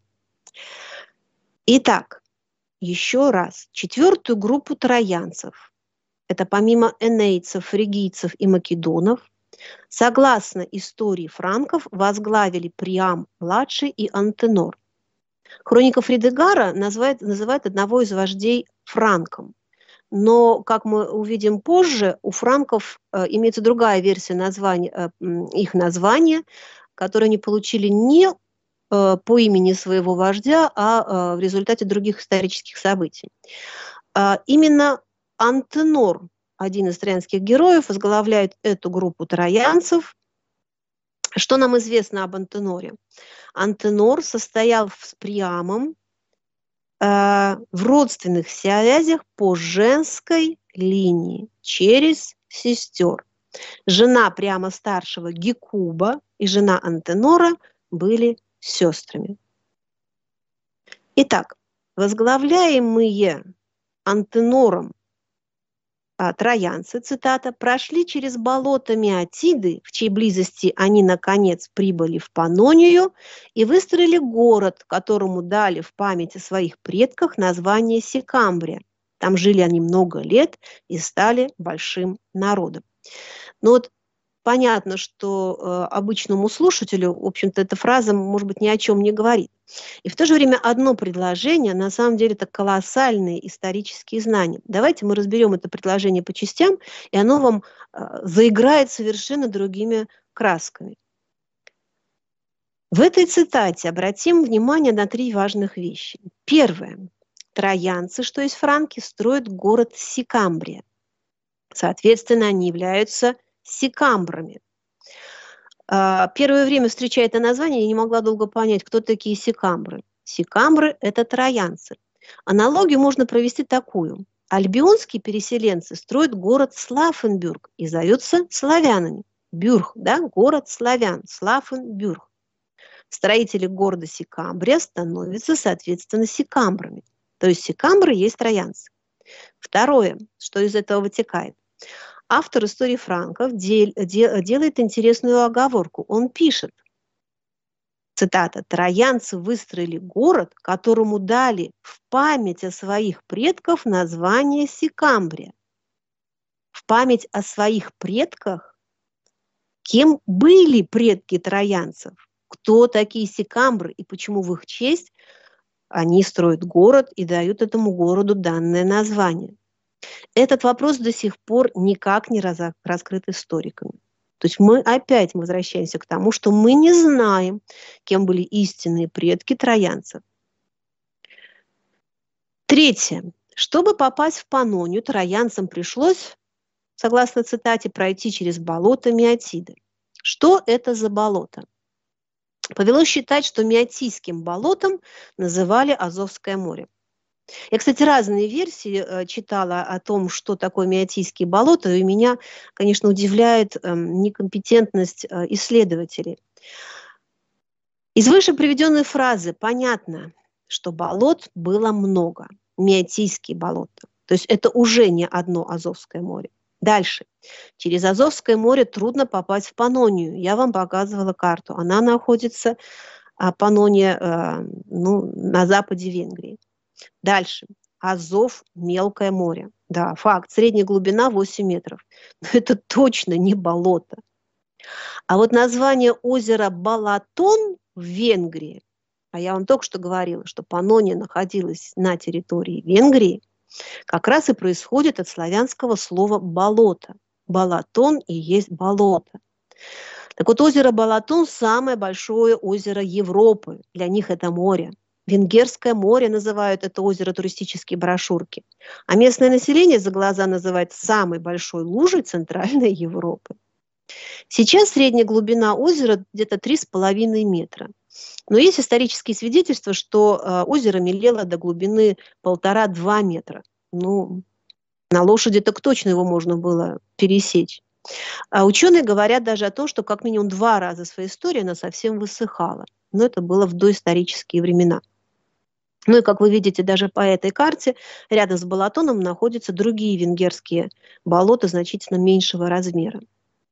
Итак, еще раз, четвертую группу троянцев, это помимо энейцев, фригийцев и македонов, согласно истории франков, возглавили Приам-младший и Антенор. Хроника Фродегара называет, называет одного из вождей франком. Но, как мы увидим позже, у франков э, имеется другая версия названия, э, их названия, которое они получили не э, по имени своего вождя, а э, в результате других исторических событий. Э, именно Антенор, один из троянских героев, возглавляет эту группу троянцев. Что нам известно об Антеноре? Антенор состоял с Приамом э, в родственных связях по женской линии через сестер. Жена Приама старшего Гекуба и жена Антенора были сестрами. Итак, возглавляемые Антенором троянцы, цитата, прошли через болото Меотиды, в чьей близости они, наконец, прибыли в Паннонию и выстроили город, которому дали в память о своих предках название Сикамбрия. Там жили они много лет и стали большим народом. Но вот понятно, что э, обычному слушателю, в общем-то, эта фраза, может быть, ни о чем не говорит. И в то же время одно предложение, на самом деле, это колоссальные исторические знания. Давайте мы разберем это предложение по частям, и оно вам э, заиграет совершенно другими красками. В этой цитате обратим внимание на три важных вещи. Первое. Троянцы, что есть франки, строят город Сикамбрия. Соответственно, они являются сикамбрами. Первое время, встречая это название, я не могла долго понять, кто такие сикамбры. Сикамбры – это троянцы. Аналогию можно провести такую. Альбионские переселенцы строят город Слафенбюрг и зовутся славянами. Бюрг, да, город славян, Слафенбюрг. строители города Сикамбрия становятся, соответственно, сикамбрами. То есть сикамбры есть троянцы. Второе, что из этого вытекает. Автор истории франков дел, дел, делает интересную оговорку. Он пишет, цитата, «Троянцы выстроили город, которому дали в память о своих предках название Сикамбрия». В память о своих предках? Кем были предки троянцев? Кто такие сикамбры и почему в их честь они строят город и дают этому городу данное название? Этот вопрос до сих пор никак не раскрыт историками. То есть мы опять возвращаемся к тому, что мы не знаем, кем были истинные предки троянцев. Третье. Чтобы попасть в Панонию, троянцам пришлось, согласно цитате, пройти через болото Миотиды. Что это за болото? Повелось считать, что Миотийским болотом называли Азовское море. Я, кстати, разные версии читала о том, что такое Миотийские болота, и меня, конечно, удивляет некомпетентность исследователей. Из выше приведенной фразы понятно, что болот было много, Миотийские болота. То есть это уже не одно Азовское море. Дальше. Через Азовское море трудно попасть в Панонию. Я вам показывала карту. Она находится, Панония, ну, на западе Венгрии. Дальше. Азов – мелкое море. Да, факт. Средняя глубина восемь метров. Но это точно не болото. А вот название озера Балатон в Венгрии, а я вам только что говорила, что Панония находилась на территории Венгрии, как раз и происходит от славянского слова «болото». Балатон и есть болото. Так вот, озеро Балатон – самое большое озеро Европы. Для них это море. Венгерское море называют это озеро туристические брошюрки. А местное население за глаза называет самой большой лужей Центральной Европы. Сейчас средняя глубина озера где-то три с половиной метра. Но есть исторические свидетельства, что э, озеро мелело до глубины полтора-два метра. Ну, на лошади так точно его можно было пересечь. А ученые говорят даже о том, что как минимум два раза в своей истории она совсем высыхала. Но это было в доисторические времена. Ну и, как вы видите, даже по этой карте рядом с Балатоном находятся другие венгерские болота значительно меньшего размера.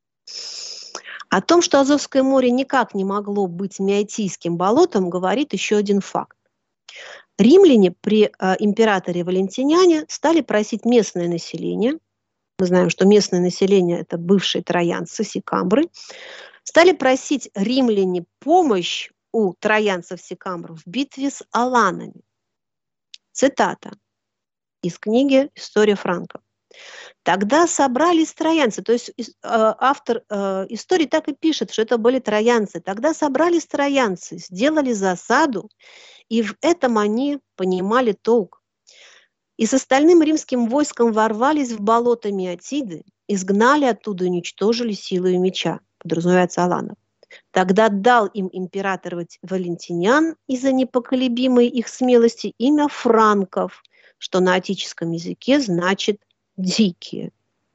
О том, что Азовское море никак не могло быть Миотийским болотом, говорит еще один факт. Римляне при э, императоре Валентиниане стали просить местное население, мы знаем, что местное население – это бывшие троянцы, сикамбры, стали просить римляне помощь у троянцев-сикамбров в битве с аланами. Цитата из книги «История франков». Тогда собрались троянцы, то есть э, автор э, истории так и пишет, что это были троянцы. Тогда собрались троянцы, сделали засаду, и в этом они понимали толк. И с остальным римским войском ворвались в болото Миотиды, изгнали оттуда и уничтожили силою меча, подразумевается аланов. Тогда дал им император Валентиниан из-за непоколебимой их смелости имя франков, что на отеческом языке значит «дикие».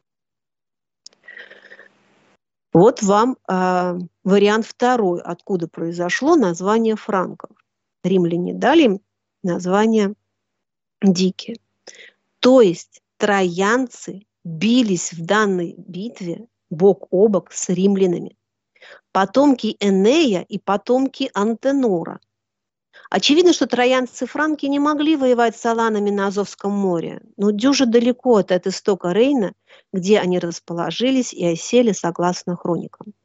Вот вам э, вариант второй, откуда произошло название франков. Римляне дали им название «дикие». То есть троянцы бились в данной битве бок о бок с римлянами. Потомки Энея и потомки Антенора. Очевидно, что троянцы-франки не могли воевать с аланами на Азовском море, но дюже далеко от, от истока Рейна, где они расположились и осели согласно хроникам.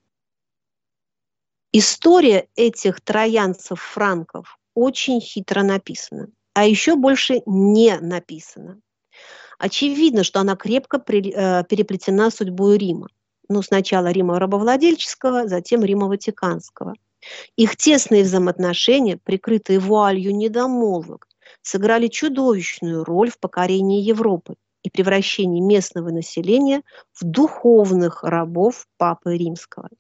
История этих троянцев-франков очень хитро написана, а еще больше не написана. Очевидно, что она крепко переплетена судьбой Рима. Ну, сначала Рима рабовладельческого, затем Рима Ватиканского. Их тесные взаимоотношения, прикрытые вуалью недомолвок, сыграли чудовищную роль в покорении Европы и превращении местного населения в духовных рабов Папы Римского.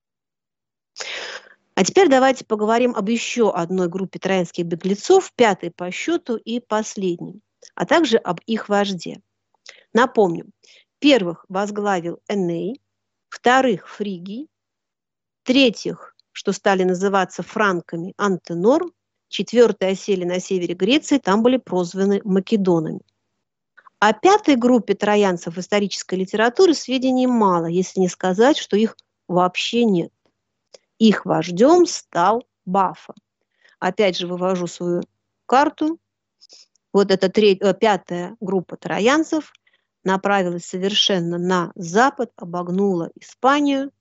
А теперь давайте поговорим об еще одной группе троянских беглецов, пятой по счету и последней, а также об их вожде. Напомню, первых возглавил Эней, вторых – Фригий, третьих – что стали называться франками Антенор, четвертые осели на севере Греции, там были прозваны македонами. О пятой группе троянцев в исторической литературе сведений мало, если не сказать, что их вообще нет. Их вождем стал Бафа. Опять же вывожу свою карту. Вот эта треть, пятая группа троянцев направилась совершенно на запад, обогнула Испанию,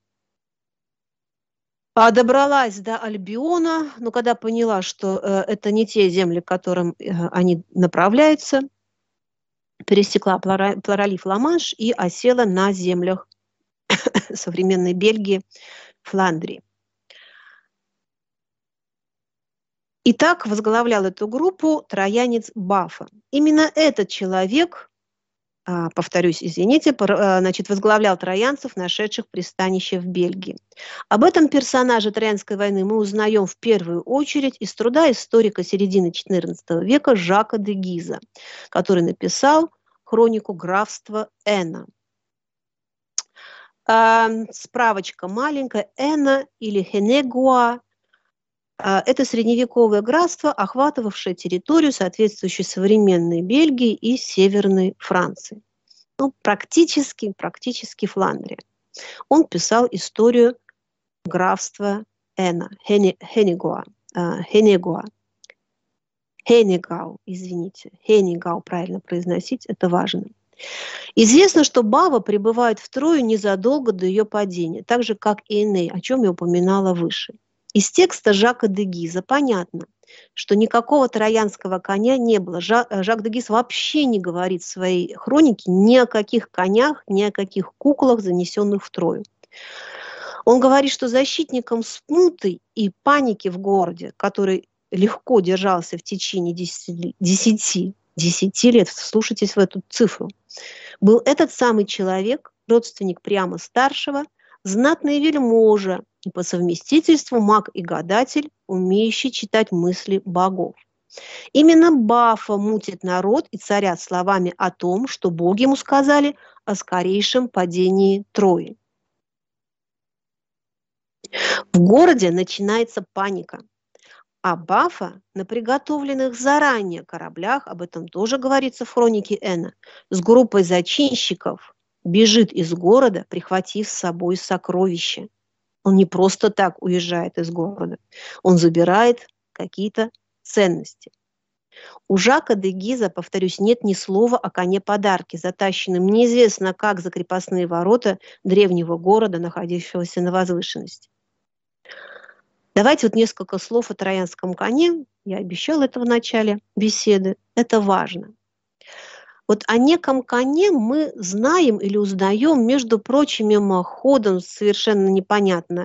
а добралась до Альбиона, но когда поняла, что э, это не те земли, к которым э, они направляются, пересекла пролив Ла-Манш и осела на землях современной Бельгии, Фландрии. Итак, возглавлял эту группу троянец Бафа. Именно этот человек, повторюсь, извините, значит, возглавлял троянцев, нашедших пристанище в Бельгии. Об этом персонаже Троянской войны мы узнаем в первую очередь из труда историка середины четырнадцатого века Жака де Гиза, который написал хронику графства Эна. Справочка маленькая. Эна или Хенегуа – это средневековое графство, охватывавшее территорию, соответствующую современной Бельгии и Северной Франции. Ну, практически, практически Фландрия. Он писал историю графства Эна, Хенегуа, Хенегуа. Хенегау, извините, Хенегау правильно произносить, это важно. Известно, что Бава прибывает в Трою незадолго до ее падения, так же, как и Эней, о чем я упоминала выше. Из текста Жака де Гиза понятно, что никакого троянского коня не было. Жак де Гиз вообще не говорит в своей хронике ни о каких конях, ни о каких куклах, занесенных в Трою. Он говорит, что защитникам смуты и паники в городе, который легко держался в течение десяти, десяти, десяти лет, вслушайтесь в эту цифру, был этот самый человек, родственник прямо старшего, знатный вельможа и по совместительству маг и гадатель, умеющий читать мысли богов. Именно Бафа мутит народ и царя словами о том, что боги ему сказали о скорейшем падении Трои. В городе начинается паника. А Бафа на приготовленных заранее кораблях, об этом тоже говорится в хронике Эна, с группой зачинщиков бежит из города, прихватив с собой сокровища. Он не просто так уезжает из города, он забирает какие-то ценности. У Жака де Гиза, повторюсь, нет ни слова о коне-подарке, затащенном неизвестно как за крепостные ворота древнего города, находящегося на возвышенности. Давайте вот несколько слов о троянском коне. Я обещала это в начале беседы. Это важно. Вот о неком коне мы знаем или узнаем, между прочим, мимоходом, совершенно непонятно,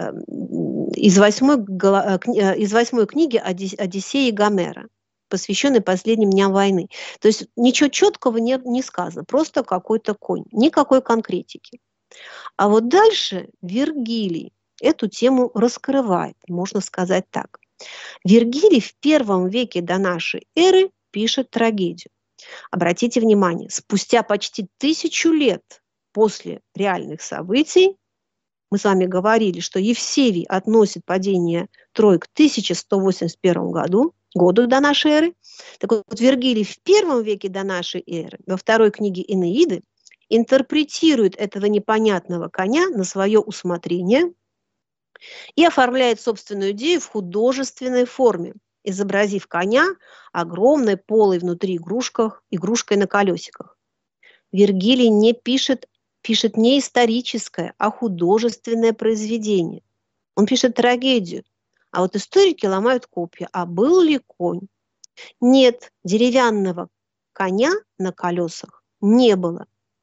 из восьмой, из восьмой книги «Одиссеи» Гомера, посвященной последним дням войны. То есть ничего четкого не, не сказано, просто какой-то конь, никакой конкретики. А вот дальше Вергилий эту тему раскрывает, можно сказать так. Вергилий в первом веке до нашей эры пишет трагедию. Обратите внимание, спустя почти тысячу лет после реальных событий, мы с вами говорили, что Евсевий относит падение Трои к тысяча сто восемьдесят первому году, году до нашей эры. Так вот, Вергилий в первом веке до нашей эры, во второй книге Энеиды, интерпретирует этого непонятного коня на свое усмотрение и оформляет собственную идею в художественной форме, изобразив коня огромной полой внутри игрушках, игрушкой на колесиках. Вергилий не пишет, пишет не историческое, а художественное произведение. Он пишет трагедию. А вот историки ломают копья. А был ли конь? Нет, деревянного коня на колесах не было.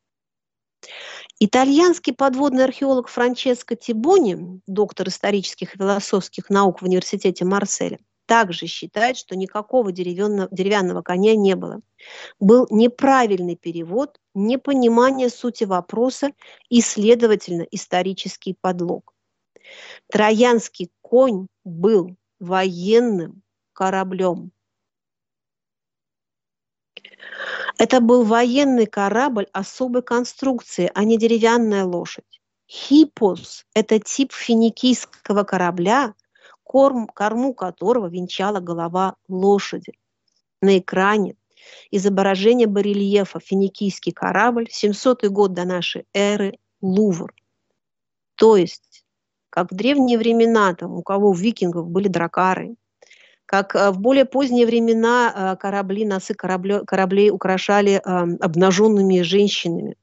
Итальянский подводный археолог Франческо Тибони, доктор исторических и философских наук в университете Марселя, также считает, что никакого деревянного, деревянного коня не было. Был неправильный перевод, непонимание сути вопроса и, следовательно, исторический подлог. Троянский конь был военным кораблем. Это был военный корабль особой конструкции, а не деревянная лошадь. Хиппос – это тип финикийского корабля, корм, корму которого венчала голова лошади. На экране изображение барельефа «Финикийский корабль», семисотый год до нашей эры, Лувр. То есть, как в древние времена, там, у кого у викингов были дракары, как в более поздние времена корабли, носы кораблей, кораблей украшали обнаженными женщинами,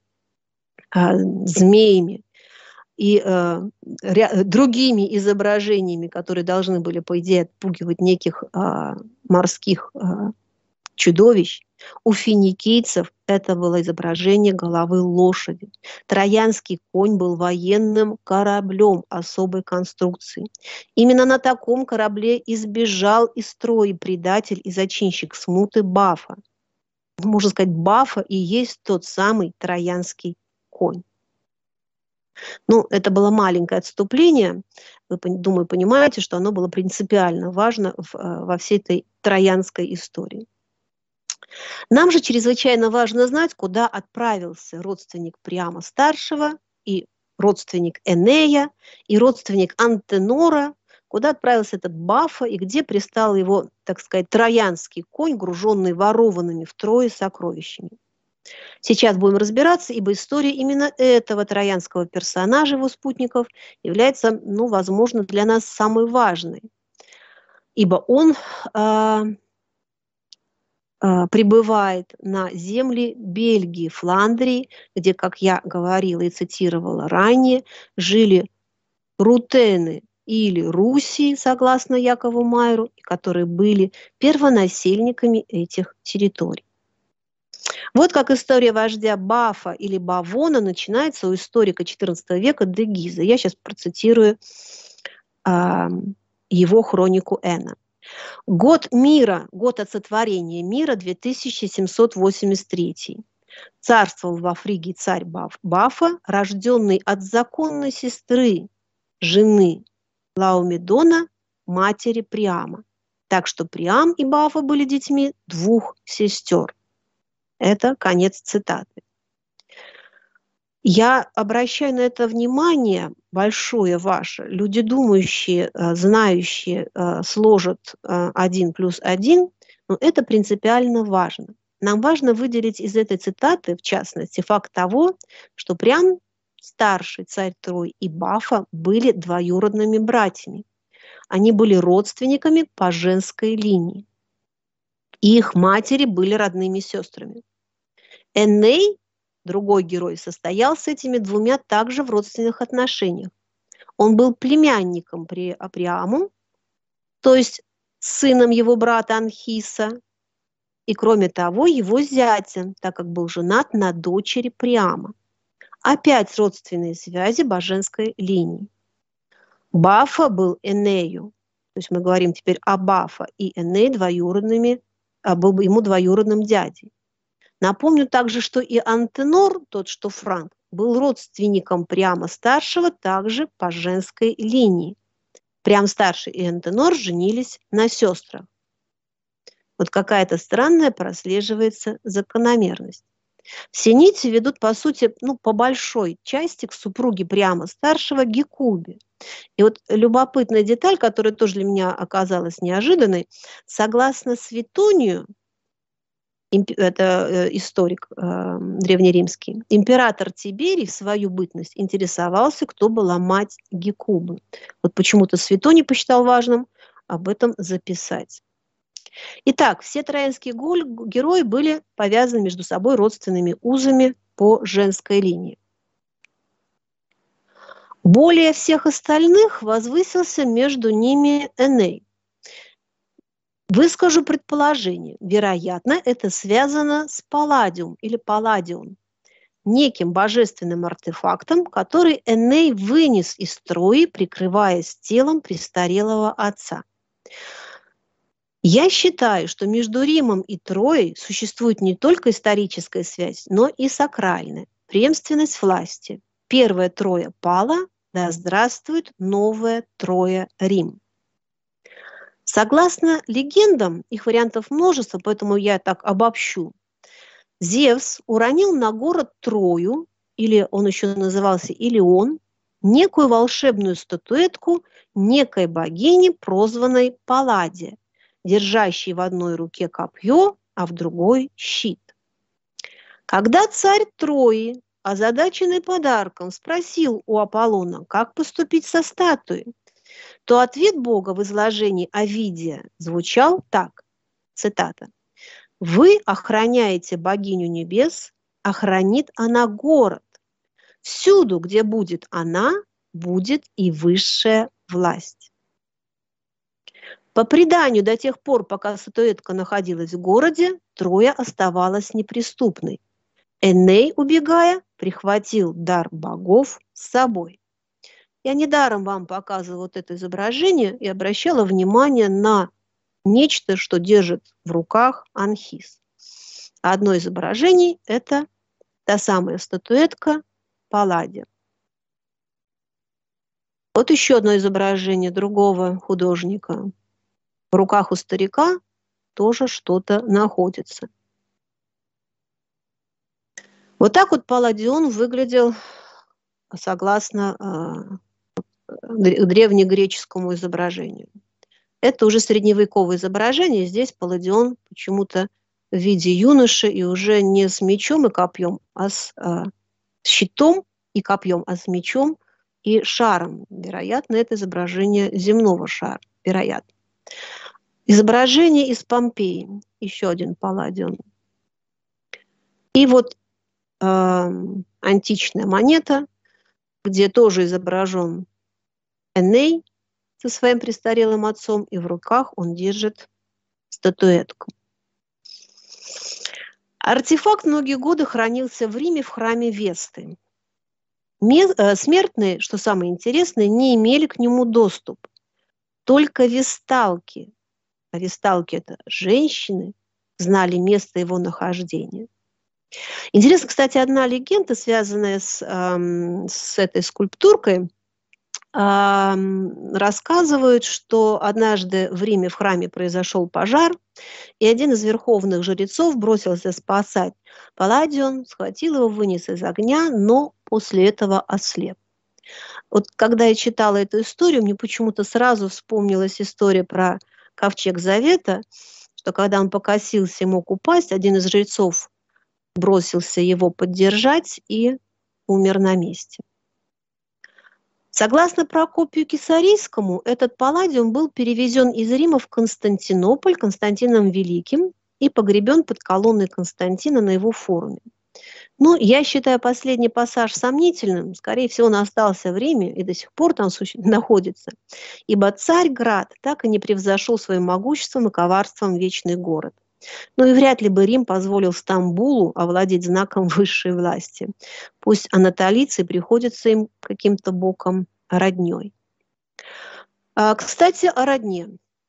змеями и ря- другими изображениями, которые должны были, по идее, отпугивать неких морских чудовищ. У финикийцев это было изображение головы лошади. Троянский конь был военным кораблем особой конструкции. Именно на таком корабле избежал из строя предатель и зачинщик смуты Бафа. Можно сказать, Бафа и есть тот самый троянский конь. Ну, это было маленькое отступление. Вы, думаю, понимаете, что оно было принципиально важно в, во всей этой троянской истории. Нам же чрезвычайно важно знать, куда отправился родственник Приама-старшего и родственник Энея, и родственник Антенора, куда отправился этот Бафа и где пристал его, так сказать, троянский конь, груженный ворованными втрое сокровищами. Сейчас будем разбираться, ибо история именно этого троянского персонажа, его спутников, является, ну, возможно, для нас самой важной, ибо он э, прибывает на земли Бельгии, Фландрии, где, как я говорила и цитировала ранее, жили рутены или руси, согласно Якову Майеру, которые были первонасельниками этих территорий. Вот как история вождя Бафа или Бавона начинается у историка четырнадцатого века де Гиза. Я сейчас процитирую э, его хронику Эна. Год мира, год от сотворения мира, две тысячи семьсот восемьдесят третий. Царствовал во Фригии царь Баф, Бафа, рожденный от законной сестры, жены Лаомедона, матери Приама. Так что Приам и Бафа были детьми двух сестер. Это конец цитаты. Я обращаю на это внимание большое ваше. Люди, думающие, знающие, сложат один плюс один, но это принципиально важно. Нам важно выделить из этой цитаты, в частности, факт того, что Приам, старший царь Трой, и Бафа были двоюродными братьями. Они были родственниками по женской линии. И их матери были родными сестрами. Эней, другой герой, состоял с этими двумя также в родственных отношениях. Он был племянником при Приаму, то есть сыном его брата Анхиса, и, кроме того, его зятем, так как был женат на дочери Приама. Опять родственные связи по женской линии. Бафа был Энею, то есть мы говорим теперь о Бафа и Эней двоюродными, был бы ему двоюродным дядей. Напомню также, что и Антенор, тот, что Франк, был родственником Приама-старшего также по женской линии. Приам-старший и Антенор женились на сестрах. Вот какая-то странная прослеживается закономерность. Все нити ведут, по сути, ну, по большой части к супруге Приама-старшего Гекубе. И вот любопытная деталь, которая тоже для меня оказалась неожиданной, согласно Светонию, это историк э, древнеримский, император Тиберий в свою бытность интересовался, кто была мать Гекубы. Вот почему-то Светоний посчитал важным об этом записать. Итак, все троянские герои были повязаны между собой родственными узами по женской линии. Более всех остальных возвысился между ними Эней. Выскажу предположение. Вероятно, это связано с Палладиум или Палладион, неким божественным артефактом, который Эней вынес из строя, прикрываясь телом престарелого отца. Я считаю, что между Римом и Троей существует не только историческая связь, но и сакральная преемственность власти. Первая Троя пала, да здравствует новая Троя Рим. Согласно легендам, их вариантов множество, поэтому я так обобщу. Зевс уронил на город Трою, или он еще назывался Илион, некую волшебную статуэтку некой богини, прозванной Палладия, держащей в одной руке копье, а в другой щит. Когда царь Трои, озадаченный подарком, спросил у Аполлона, как поступить со статуей, то ответ Бога в изложении Овидия звучал так, цитата: «Вы охраняете богиню небес, охранит она город. Всюду, где будет она, будет и высшая власть». По преданию, до тех пор, пока статуэтка находилась в городе, Троя оставалась неприступной. Эней, убегая, прихватил дар богов с собой. Я недаром вам показывала вот это изображение и обращала внимание на нечто, что держит в руках Анхис. Одно из изображений – это та самая статуэтка Палладия. Вот еще одно изображение другого художника. В руках у старика тоже что-то находится. Вот так вот Палладион выглядел согласно э, древнегреческому изображению. Это уже средневековое изображение. Здесь Палладион почему-то в виде юноши и уже не с мечом и копьем, а с э, щитом и копьем, а с мечом и шаром. Вероятно, это изображение земного шара. Вероятно. Изображение из Помпеи. Еще один Палладион. И вот э, античная монета, где тоже изображен Эней со своим престарелым отцом, и в руках он держит статуэтку. Артефакт многие годы хранился в Риме в храме Весты. Смертные, что самое интересное, не имели к нему доступ. Только весталки, а весталки – это женщины, знали место его нахождения. Интересно, кстати, одна легенда, связанная с, эм, с этой скульптуркой, эм, рассказывает, что однажды в Риме в храме произошел пожар, и один из верховных жрецов бросился спасать Палладион, схватил его, вынес из огня, но после этого ослеп. Вот когда я читала эту историю, мне почему-то сразу вспомнилась история про ковчег Завета, что когда он покосился и мог упасть, один из жрецов бросился его поддержать и умер на месте. Согласно Прокопию Кесарийскому, этот Палладиум был перевезен из Рима в Константинополь Константином Великим и погребен под колонной Константина на его форуме. Но я считаю последний пассаж сомнительным. Скорее всего, он остался в Риме и до сих пор там находится, ибо Царьград так и не превзошел своим могуществом и коварством вечный город. Ну и вряд ли бы Рим позволил Стамбулу овладеть знаком высшей власти. Пусть анатолийцы приходятся им каким-то боком роднёй. А, кстати, о родне.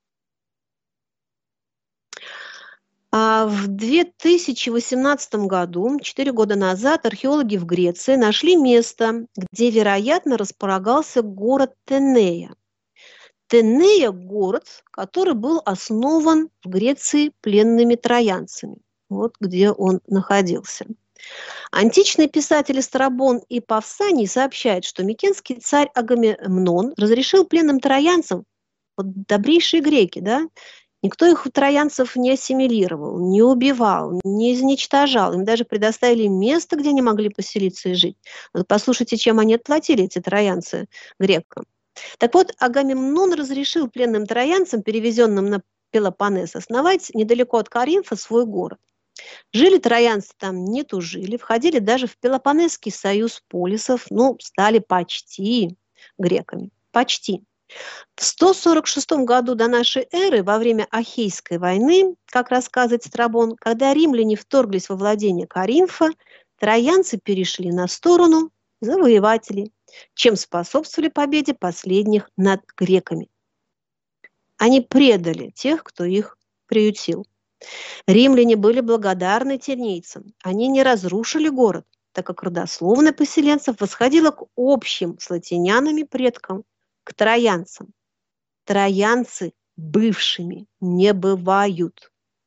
А в две тысячи восемнадцатом году, четыре года назад, археологи в Греции нашли место, где, вероятно, располагался город Тенея. Тенея – город, который был основан в Греции пленными троянцами. Вот где он находился. Античные писатели Страбон и Павсаний сообщают, что микенский царь Агамемнон разрешил пленным троянцам, вот добрейшие греки, да, никто их, троянцев, не ассимилировал, не убивал, не изничтожал. Им даже предоставили место, где они могли поселиться и жить. Вот послушайте, чем они отплатили, эти троянцы, грекам. Так вот, Агамемнон разрешил пленным троянцам, перевезенным на Пелопоннес, основать недалеко от Коринфа свой город. Жили троянцы там, не тужили, входили даже в Пелопоннесский союз полисов, ну, стали почти греками. Почти. В сто сорок шестом году до нашей эры, во время Ахейской войны, как рассказывает Страбон, когда римляне вторглись во владение Коринфа, троянцы перешли на сторону завоевателей, чем способствовали победе последних над греками. Они предали тех, кто их приютил. Римляне были благодарны тенейцам. Они не разрушили город, так как родословная поселенцев восходила к общим с латинянами предкам, к троянцам. Троянцы бывшими не бывают.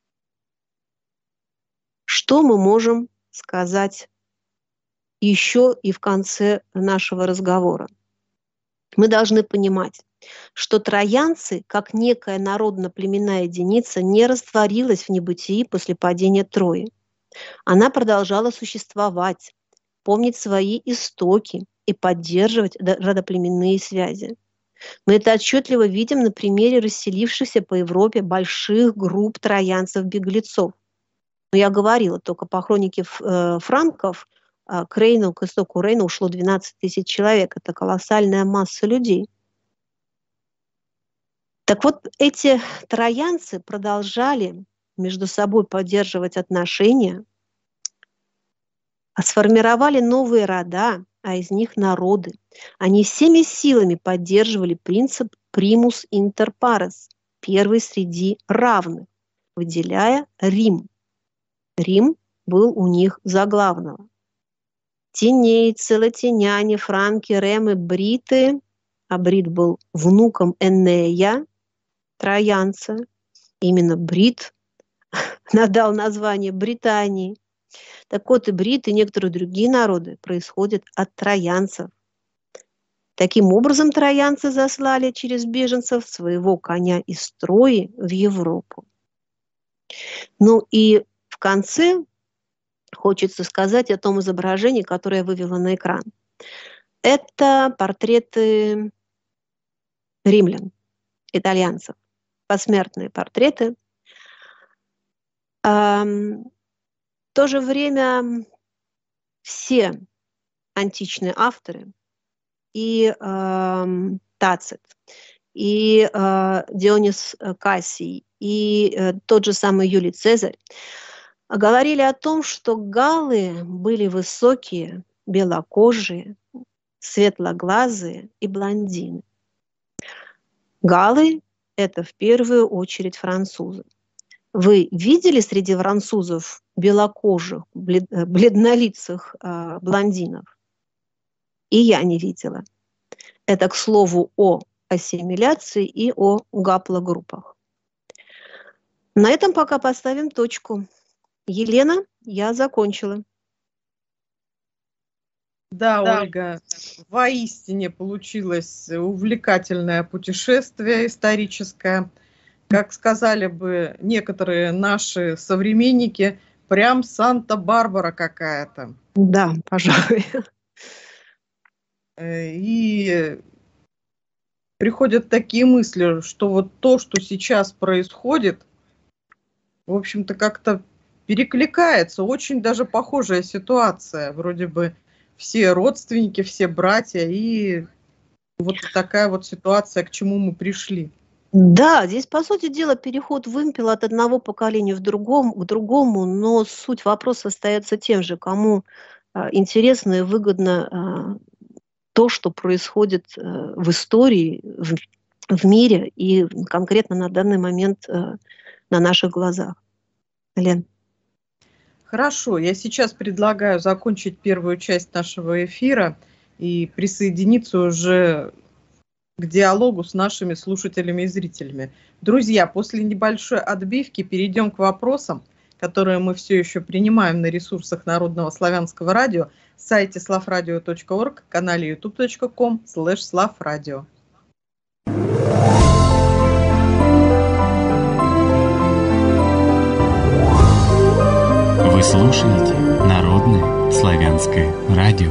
Что мы можем сказать еще и в конце нашего разговора? Мы должны понимать, что троянцы, как некая народно-племенная единица, не растворилась в небытии после падения Трои. Она продолжала существовать, помнить свои истоки и поддерживать родоплеменные связи. Мы это отчетливо видим на примере расселившихся по Европе больших групп троянцев-беглецов. Но я говорила, только по хронике франков к Рейну, к истоку Рейна ушло двенадцать тысяч человек. Это колоссальная масса людей. Так вот, эти троянцы продолжали между собой поддерживать отношения, сформировали новые рода, а из них народы. Они всеми силами поддерживали принцип primus inter pares, первый среди равных, выделяя Рим. Рим был у них за главного. Тинейцы, латиняне, франки, ремы, бриты, а Брит был внуком Энея, троянца. Именно Брит надал название Британии. Так вот, и бриты, и некоторые другие народы происходят от троянцев. Таким образом, троянцы заслали через беженцев своего коня из Трои в Европу. Ну и в конце хочется сказать о том изображении, которое я вывела на экран. Это портреты римлян, итальянцев, посмертные портреты. В то же время все античные авторы, и э, Тацит, и э, Дионис Кассий, и э, тот же самый Юлий Цезарь говорили о том, что галлы были высокие, белокожие, светлоглазые и блондины. Галлы – это в первую очередь французы. Вы видели среди французов белокожих, бледнолицых э, блондинов? И я не видела. Это, к слову, о ассимиляции и о гаплогруппах. На этом пока поставим точку. Елена, я закончила. Да, Да. Ольга, воистине получилось увлекательное путешествие историческое. Как сказали бы некоторые наши современники, прям Санта-Барбара какая-то. Да, пожалуй. И приходят такие мысли, что вот то, что сейчас происходит, в общем-то, как-то перекликается. Очень даже похожая ситуация. Вроде бы все родственники, все братья, и вот такая вот ситуация, к чему мы пришли. Да, здесь, по сути дела, переход вымпела от одного поколения в другом, к другому, но суть вопроса остается тем же, кому а, интересно и выгодно а, то, что происходит а, в истории, в, в мире и конкретно на данный момент а, на наших глазах. Лен. Хорошо, я сейчас предлагаю закончить первую часть нашего эфира и присоединиться уже к диалогу с нашими слушателями и зрителями. Друзья, после небольшой отбивки перейдем к вопросам, которые мы все еще принимаем на ресурсах Народного славянского радио, сайте славрадио точка орг, канале ютуб точка ком слэш славрадио. Вы слушаете Народное славянское радио.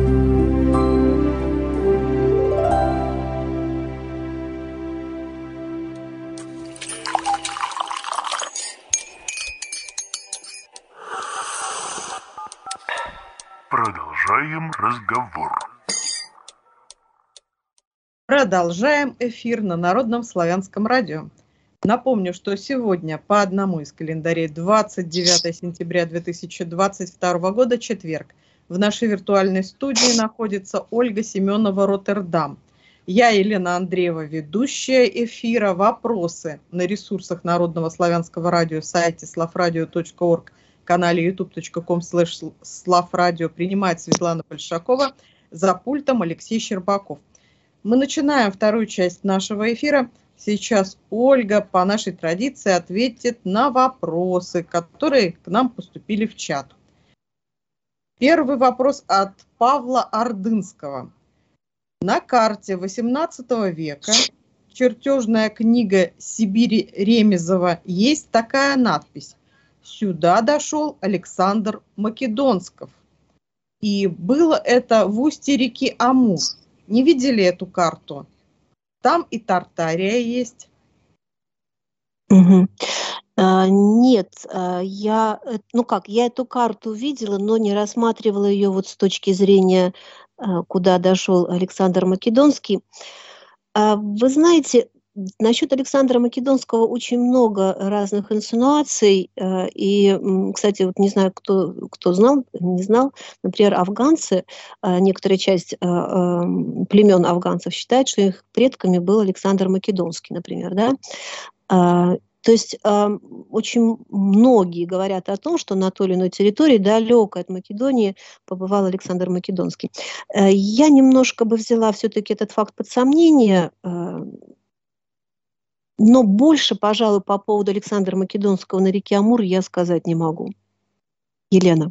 Продолжаем разговор. Продолжаем эфир на Народном славянском радио. Напомню, что сегодня по одному из календарей двадцать девятое сентября две тысячи двадцать второго года, четверг, в нашей виртуальной студии находится Ольга Семенова, Роттердам. Я, Елена Андреева, ведущая эфира. Вопросы на ресурсах Народного славянского радио, сайте славрадио точка орг, канале ютуб точка ком слэш славрадио принимает Светлана Большакова, за пультом Алексей Щербаков. Мы начинаем вторую часть нашего эфира. Сейчас Ольга по нашей традиции ответит на вопросы, которые к нам поступили в чат. Первый вопрос от Павла Ордынского. На карте восемнадцатого века, чертежная книга Сибири Ремезова, есть такая надпись: «Сюда дошел Александр Македонсков». И было это в устье реки Амур. Не видели эту карту? Там и Тартария есть. Мгм. А, Нет, а, я, э, ну как, я эту карту видела, но не рассматривала ее вот с точки зрения, а, куда дошел Александр Македонский. А, Вы знаете, насчет Александра Македонского очень много разных инсинуаций. а, И, м, кстати, вот не знаю, кто, кто знал, не знал, например, афганцы, а, некоторая часть а, ам, племен афганцев считает, что их предками был Александр Македонский, например, да. А, То есть ам, очень многие говорят о том, что на той или иной территории, далекой от Македонии, побывал Александр Македонский. Э, Я немножко бы взяла все-таки этот факт под сомнение, э, но больше, пожалуй, по поводу Александра Македонского на реке Амур я сказать не могу. Елена.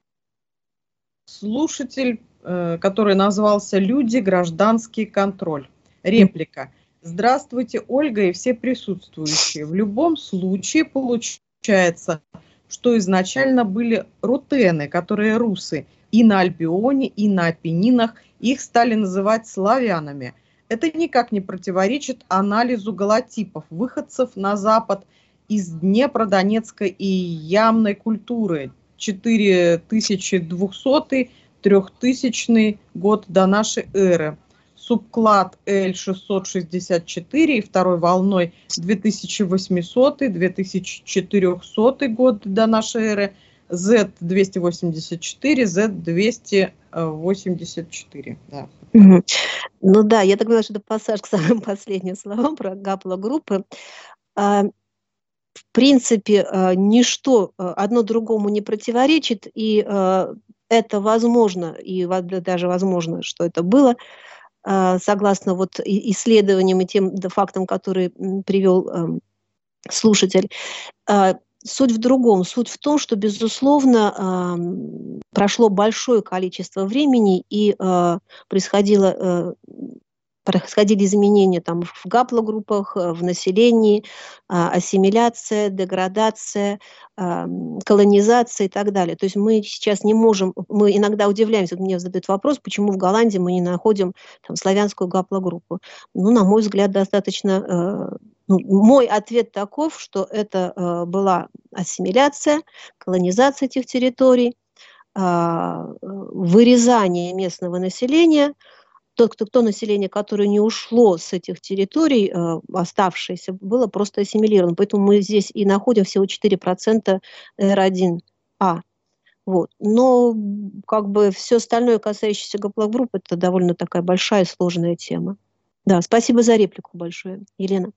Слушатель, э, который назвался «Люди. Гражданский контроль». Реплика. Здравствуйте, Ольга и все присутствующие. В любом случае получается, что изначально были рутены, которые русы, и на Альбионе, и на Апеннинах. Их стали называть славянами. Это никак не противоречит анализу голотипов выходцев на запад из Днепродонецкой и Ямной культуры четыре тысячи двухсотый — трехтысячный год до нашей эры. Субклад Л шестьсот шестьдесят четыре и второй волной две тысячи восьмисотый — две тысячи четырехсотый год до нашей эры, З двести восемьдесят четыре, З двести восемьдесят четыре. Да. Мгм. Ну да, я так понимаю, что это пассаж к самым последним словам про гаплогруппы. А, В принципе, а, ничто а, одно другому не противоречит, и а, это возможно, и во- да, даже возможно, что это было, а, согласно вот и- исследованиям и тем да, фактам, которые м, привел ам, слушатель. А, Суть в другом. Суть в том, что, безусловно, ам, прошло большое количество времени, и а, происходило, э, происходили изменения там в гаплогруппах, э, в населении, а, ассимиляция, деградация, ам, колонизация и так далее. То есть мы сейчас не можем, мы иногда удивляемся, вот мне задают вопрос, почему в Голландии мы не находим там славянскую гаплогруппу. Ну, на мой взгляд, достаточно. э, ну, Мой ответ таков, что это э, была ассимиляция, колонизация этих территорий, а, э, вырезание местного населения. То, кто, то население, которое не ушло с этих территорий, э, оставшееся, было просто ассимилировано. Поэтому мы здесь и находим всего четыре процента Р один А. Вот. Но м, как бы все остальное, касающееся гаплогрупп, это довольно такая большая и сложная тема. Да, спасибо за реплику большое, Елена.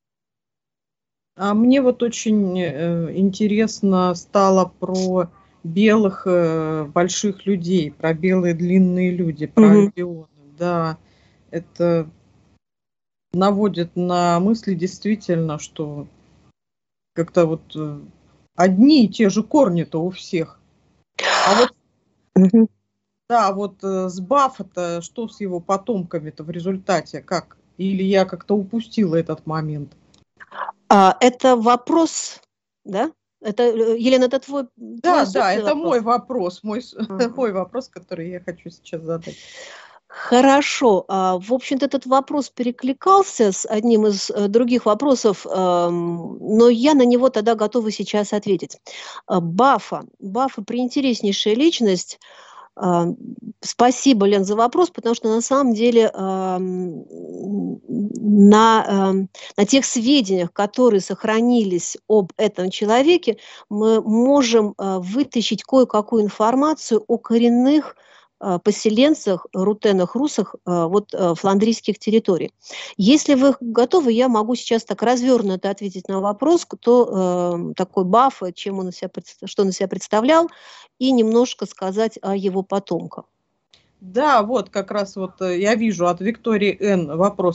А мне вот очень э, интересно стало про белых э, больших людей, про белые длинные люди, про Мгм. альбионы. Да, это наводит на мысли действительно, что как-то вот э, одни и те же корни-то у всех. А вот, Мгм. да, вот э, с Баффета, что с его потомками-то в результате, как? Или я как-то упустила этот момент? А, это вопрос, да? Это, э, Елена, это твой, Да, твой да, собственный это мой вопрос? вопрос, мой, с- Ага. мой вопрос, который я хочу сейчас задать. Хорошо. А, В общем-то, этот вопрос перекликался с одним из э, других вопросов, ам, но я на него тогда готова сейчас ответить. А, Баффа. Баффа преинтереснейшая личность. А, Спасибо, Лен, за вопрос, потому что на самом деле ам, на, ам, на тех сведениях, которые сохранились об этом человеке, мы можем а, вытащить кое-какую информацию о коренных а, поселенцах, рутенах, русах а, вот, а, фландрийских территорий. Если вы готовы, я могу сейчас так развернуто ответить на вопрос, кто э, такой Баффа, чем он из себя, предс- что он из себя представлял, и немножко сказать о его потомках. Да, вот как раз вот э, я вижу от Виктории Н. вопрос.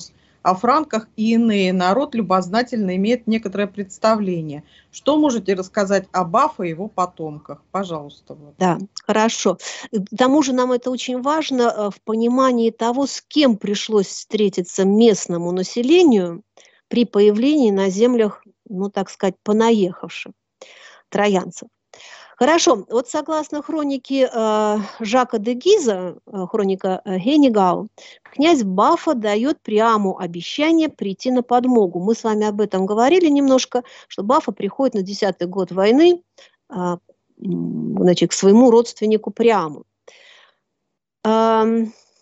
о франках и иные народ любознательно имеет некоторое представление. Что можете рассказать о Бафо и его потомках? Пожалуйста. Вот. Да, хорошо. К тому же нам это очень важно в понимании того, с кем пришлось встретиться местному населению при появлении на землях, ну, так сказать, понаехавших троянцев. Хорошо, вот согласно хронике э, Жака де Гиза, э, хроника э, Генигау, князь Бафо дает Приаму обещание прийти на подмогу. Мы с вами об этом говорили немножко, что Бафо приходит на десятый год войны, э, значит, к своему родственнику Приаму. Э,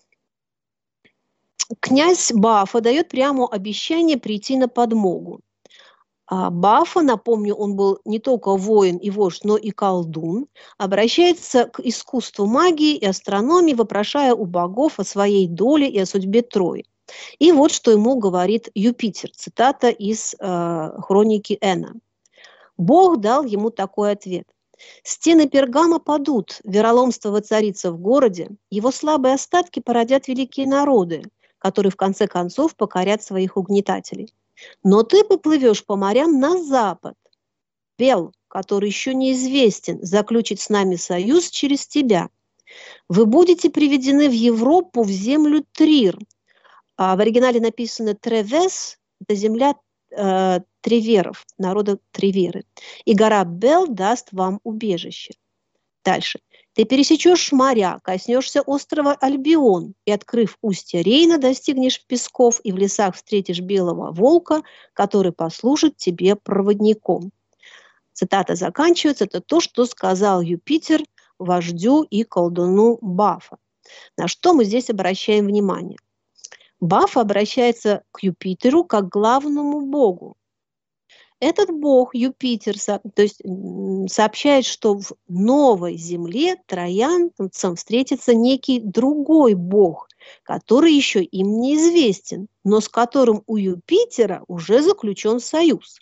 князь Бафо дает Приаму обещание прийти на подмогу. А Бафо, напомню, он был не только воин и вождь, но и колдун, обращается к искусству магии и астрономии, вопрошая у богов о своей доле и о судьбе Трои. И вот что ему говорит Юпитер, цитата из э, хроники Эна. Бог дал ему такой ответ. «Стены Пергама падут, вероломство воцарится в городе, его слабые остатки породят великие народы, которые в конце концов покорят своих угнетателей. Но ты поплывешь по морям на запад. Бел, который еще неизвестен, заключит с нами союз через тебя. Вы будете приведены в Европу, в землю Трир. А в оригинале написано Тревес, это земля э, Треверов, народа Треверы. И гора Бел даст вам убежище. Дальше. Ты пересечешь моря, коснешься острова Альбион, и, открыв устье Рейна, достигнешь песков, и в лесах встретишь белого волка, который послужит тебе проводником. Цитата заканчивается. Это то, что сказал Юпитер вождю и колдуну Бафо. На что мы здесь обращаем внимание? Бафо обращается к Юпитеру как к главному богу. Этот бог, Юпитер, то есть, сообщает, что в новой земле троянцам встретится некий другой бог, который еще им неизвестен, но с которым у Юпитера уже заключен союз.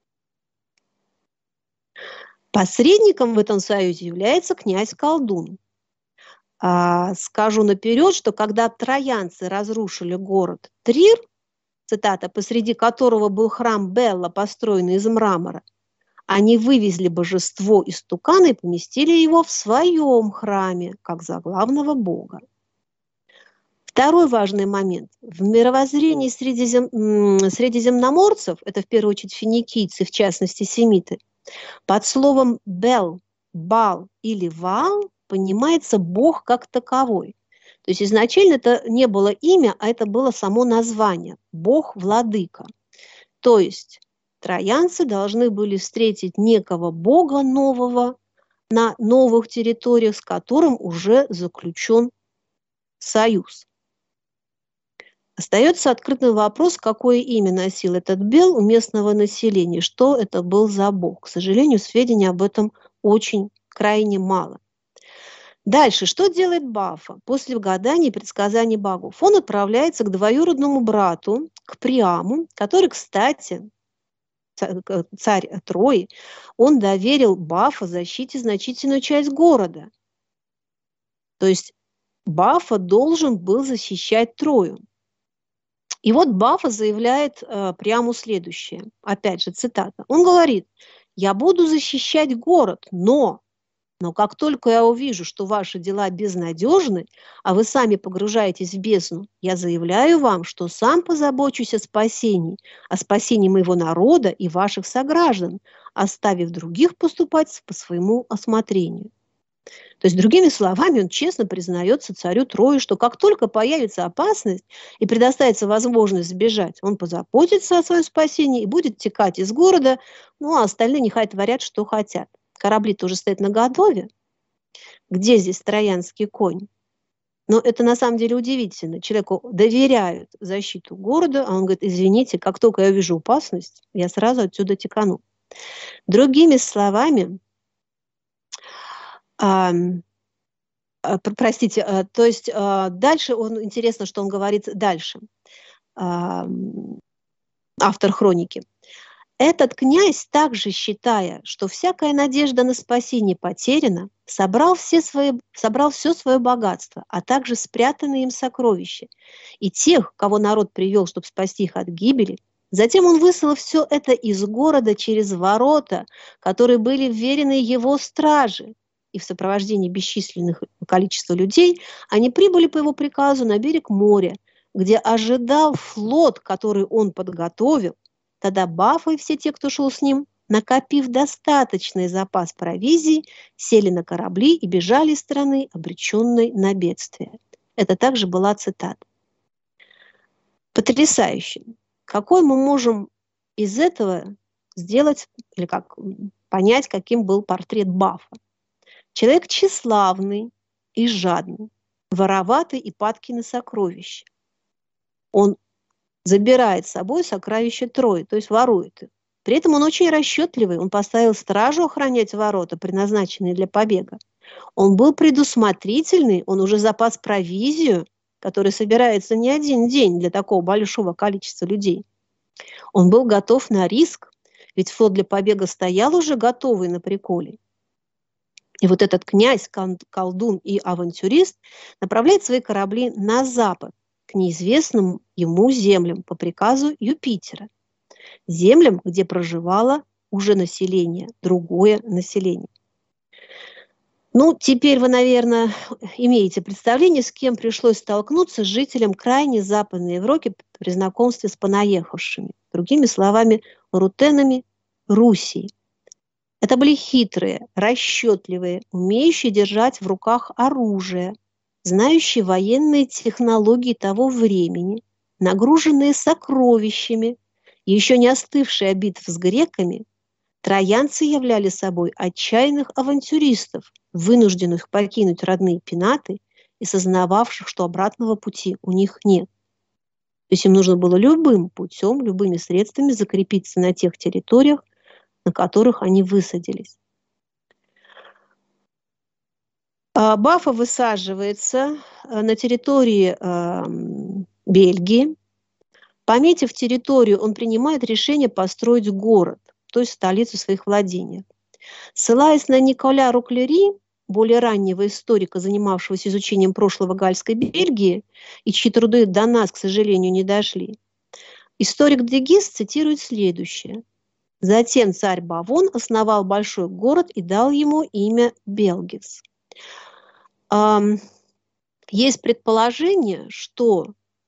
Посредником в этом союзе является князь-колдун. А, скажу наперед, что когда троянцы разрушили город Трир, цитата, посреди которого был храм Белла, построенный из мрамора, они вывезли божество из тукана и поместили его в своем храме, как за главного бога. Второй важный момент. В мировоззрении средизем... средиземноморцев, это в первую очередь финикийцы, в частности семиты, под словом Бел, Бал или Ваал понимается бог как таковой. То есть изначально это не было имя, а это было само название – бог-владыка. То есть троянцы должны были встретить некого бога нового на новых территориях, с которым уже заключен союз. Остается открытым вопрос, какое имя носил этот Бел у местного населения, что это был за бог. К сожалению, сведений об этом очень крайне мало. Дальше, что делает Бафо? После гаданий и предсказаний богов он отправляется к двоюродному брату, к Приаму, который, кстати, царь Трои, он доверил Бафо защите значительную часть города. То есть Бафо должен был защищать Трою. И вот Бафо заявляет э, Приаму следующее, опять же цитата. Он говорит: «Я буду защищать город, но... Но как только я увижу, что ваши дела безнадежны, а вы сами погружаетесь в бездну, я заявляю вам, что сам позабочусь о спасении, о спасении моего народа и ваших сограждан, оставив других поступать по своему осмотрению». То есть, другими словами, он честно признается царю Трои, что как только появится опасность и предоставится возможность сбежать, он позаботится о своем спасении и будет текать из города, ну а остальные нехай творят, что хотят. Корабли-то уже стоят наготове. Где здесь троянский конь? Но это на самом деле удивительно. Человеку доверяют защиту города, а он говорит: извините, как только я вижу опасность, я сразу отсюда текану. Другими словами, а, а, простите, а, то есть а, дальше, он, интересно, что он говорит дальше, а, автор хроники. Этот князь, также считая, что всякая надежда на спасение потеряна, собрал все, свои, собрал все свое богатство, а также спрятанные им сокровища, и тех, кого народ привел, чтобы спасти их от гибели. Затем он выслал все это из города через ворота, которые были вверены его страже, и в сопровождении бесчисленных количества людей они прибыли по его приказу на берег моря, где ожидал флот, который он подготовил. Тогда Баффа и все те, кто шел с ним, накопив достаточный запас провизии, сели на корабли и бежали из страны, обреченной на бедствие. Это также была цитата. Потрясающе. Какой мы можем из этого сделать, или как понять, каким был портрет Баффа? Человек тщеславный и жадный, вороватый и падкий на сокровища. Он забирает с собой сокровища Трои, то есть ворует их. При этом он очень расчетливый. Он поставил стражу охранять ворота, предназначенные для побега. Он был предусмотрительный, он уже запас провизию, который собирается не один день для такого большого количества людей. Он был готов на риск, ведь флот для побега стоял уже готовый на приколе. И вот этот князь, колдун и авантюрист направляет свои корабли на запад, к неизвестным ему землям по приказу Юпитера. Землям, где проживало уже население, другое население. Ну, теперь вы, наверное, имеете представление, с кем пришлось столкнуться жителям крайней Западной Европы при знакомстве с понаехавшими. Другими словами, рутенами Руси. Это были хитрые, расчетливые, умеющие держать в руках оружие, знающие военные технологии того времени, нагруженные сокровищами, еще не остывшие от битв с греками, троянцы являли собой отчаянных авантюристов, вынужденных покинуть родные пенаты и сознававших, что обратного пути у них нет. То есть им нужно было любым путем, любыми средствами закрепиться на тех территориях, на которых они высадились. Баффа высаживается на территории э, Бельгии. Пометив территорию, он принимает решение построить город, то есть столицу своих владений. Ссылаясь на Николя Руклери, более раннего историка, занимавшегося изучением прошлого Гальской Бельгии, и чьи труды до нас, к сожалению, не дошли, историк Дегис цитирует следующее. Затем царь Бавон основал большой город и дал ему имя Белгис. Есть предположение, что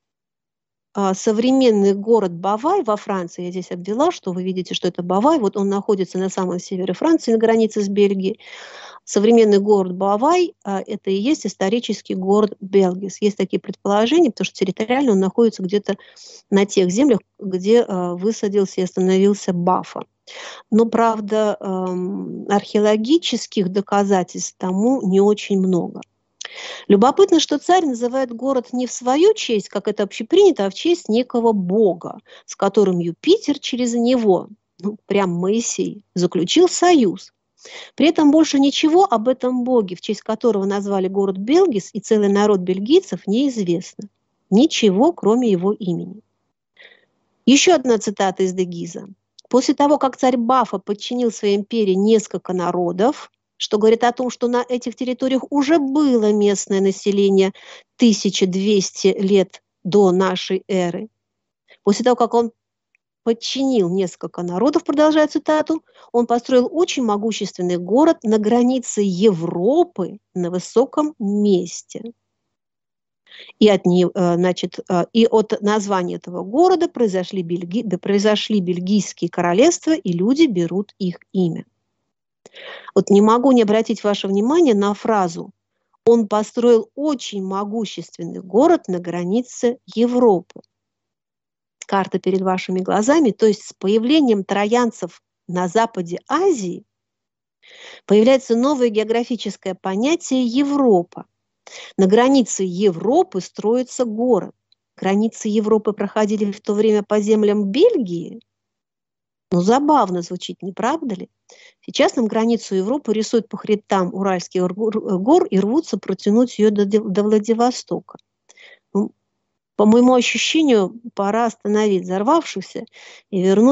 современный город Бавай во Франции, я здесь обвела, что вы видите, что это Бавай, вот он находится на самом севере Франции, на границе с Бельгией. Современный город Бавай – это и есть исторический город Белгис. Есть такие предположения, потому что территориально он находится где-то на тех землях, где высадился и остановился Баффа. Но, правда, археологических доказательств тому не очень много. Любопытно, что царь называет город не в свою честь, как это общепринято, а в честь некого бога, с которым Юпитер через него, ну, прям Моисей, заключил союз. При этом больше ничего об этом боге, в честь которого назвали город Белгис и целый народ бельгийцев, неизвестно. Ничего, кроме его имени. Еще одна цитата из Дегиза. После того, как царь Баффа подчинил своей империи несколько народов, что говорит о том, что на этих территориях уже было местное население тысяча двести лет до нашей эры. После того, как он подчинил несколько народов, продолжая цитату, он построил очень могущественный город на границе Европы на высоком месте. И от, значит, и от названия этого города произошли, бельги, произошли бельгийские королевства, и люди берут их имя. Вот не могу не обратить ваше внимание на фразу «Он построил очень могущественный город на границе Европы». Карта перед вашими глазами, то есть с появлением троянцев на западе Азии появляется новое географическое понятие Европа. На границе Европы строится город. Границы Европы проходили в то время по землям Бельгии. Ну, забавно звучит, не правда ли? Сейчас нам границу Европы рисуют по хребтам Уральских гор и рвутся протянуть ее до, до Владивостока. Ну, по моему ощущению, пора остановить взорвавшихся и вернуть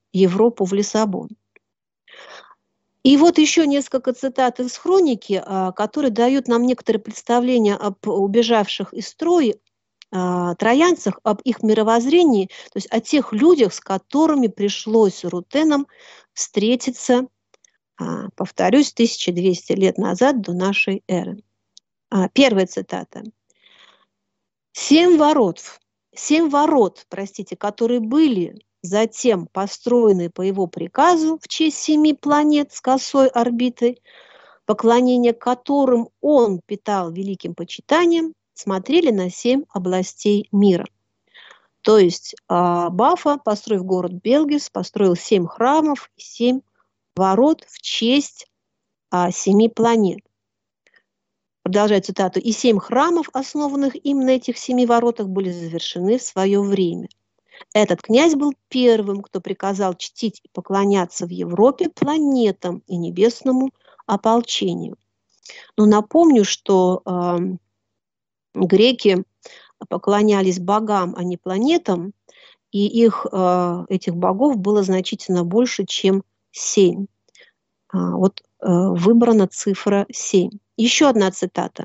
Европу в Лиссабон. И вот еще несколько цитат из хроники, которые дают нам некоторые представления об убежавших из Трои троянцах, об их мировоззрении, то есть о тех людях, с которыми пришлось рутенам встретиться, повторюсь, тысяча двести лет назад до нашей эры. Первая цитата. Семь ворот, семь ворот, простите, которые были затем построены по его приказу в честь семи планет с косой орбитой, поклонение которым он питал великим почитанием, смотрели на семь областей мира. То есть Бафа, построив город Белгис, построил семь храмов и семь ворот в честь семи планет. Продолжаю цитату. «И семь храмов, основанных им на этих семи воротах, были завершены в свое время. Этот князь был первым, кто приказал чтить и поклоняться в Европе планетам и небесному ополчению». Но напомню, что э, греки поклонялись богам, а не планетам, и их, э, этих богов было значительно больше, чем семь. А, вот э, выбрана цифра семь. Еще одна цитата.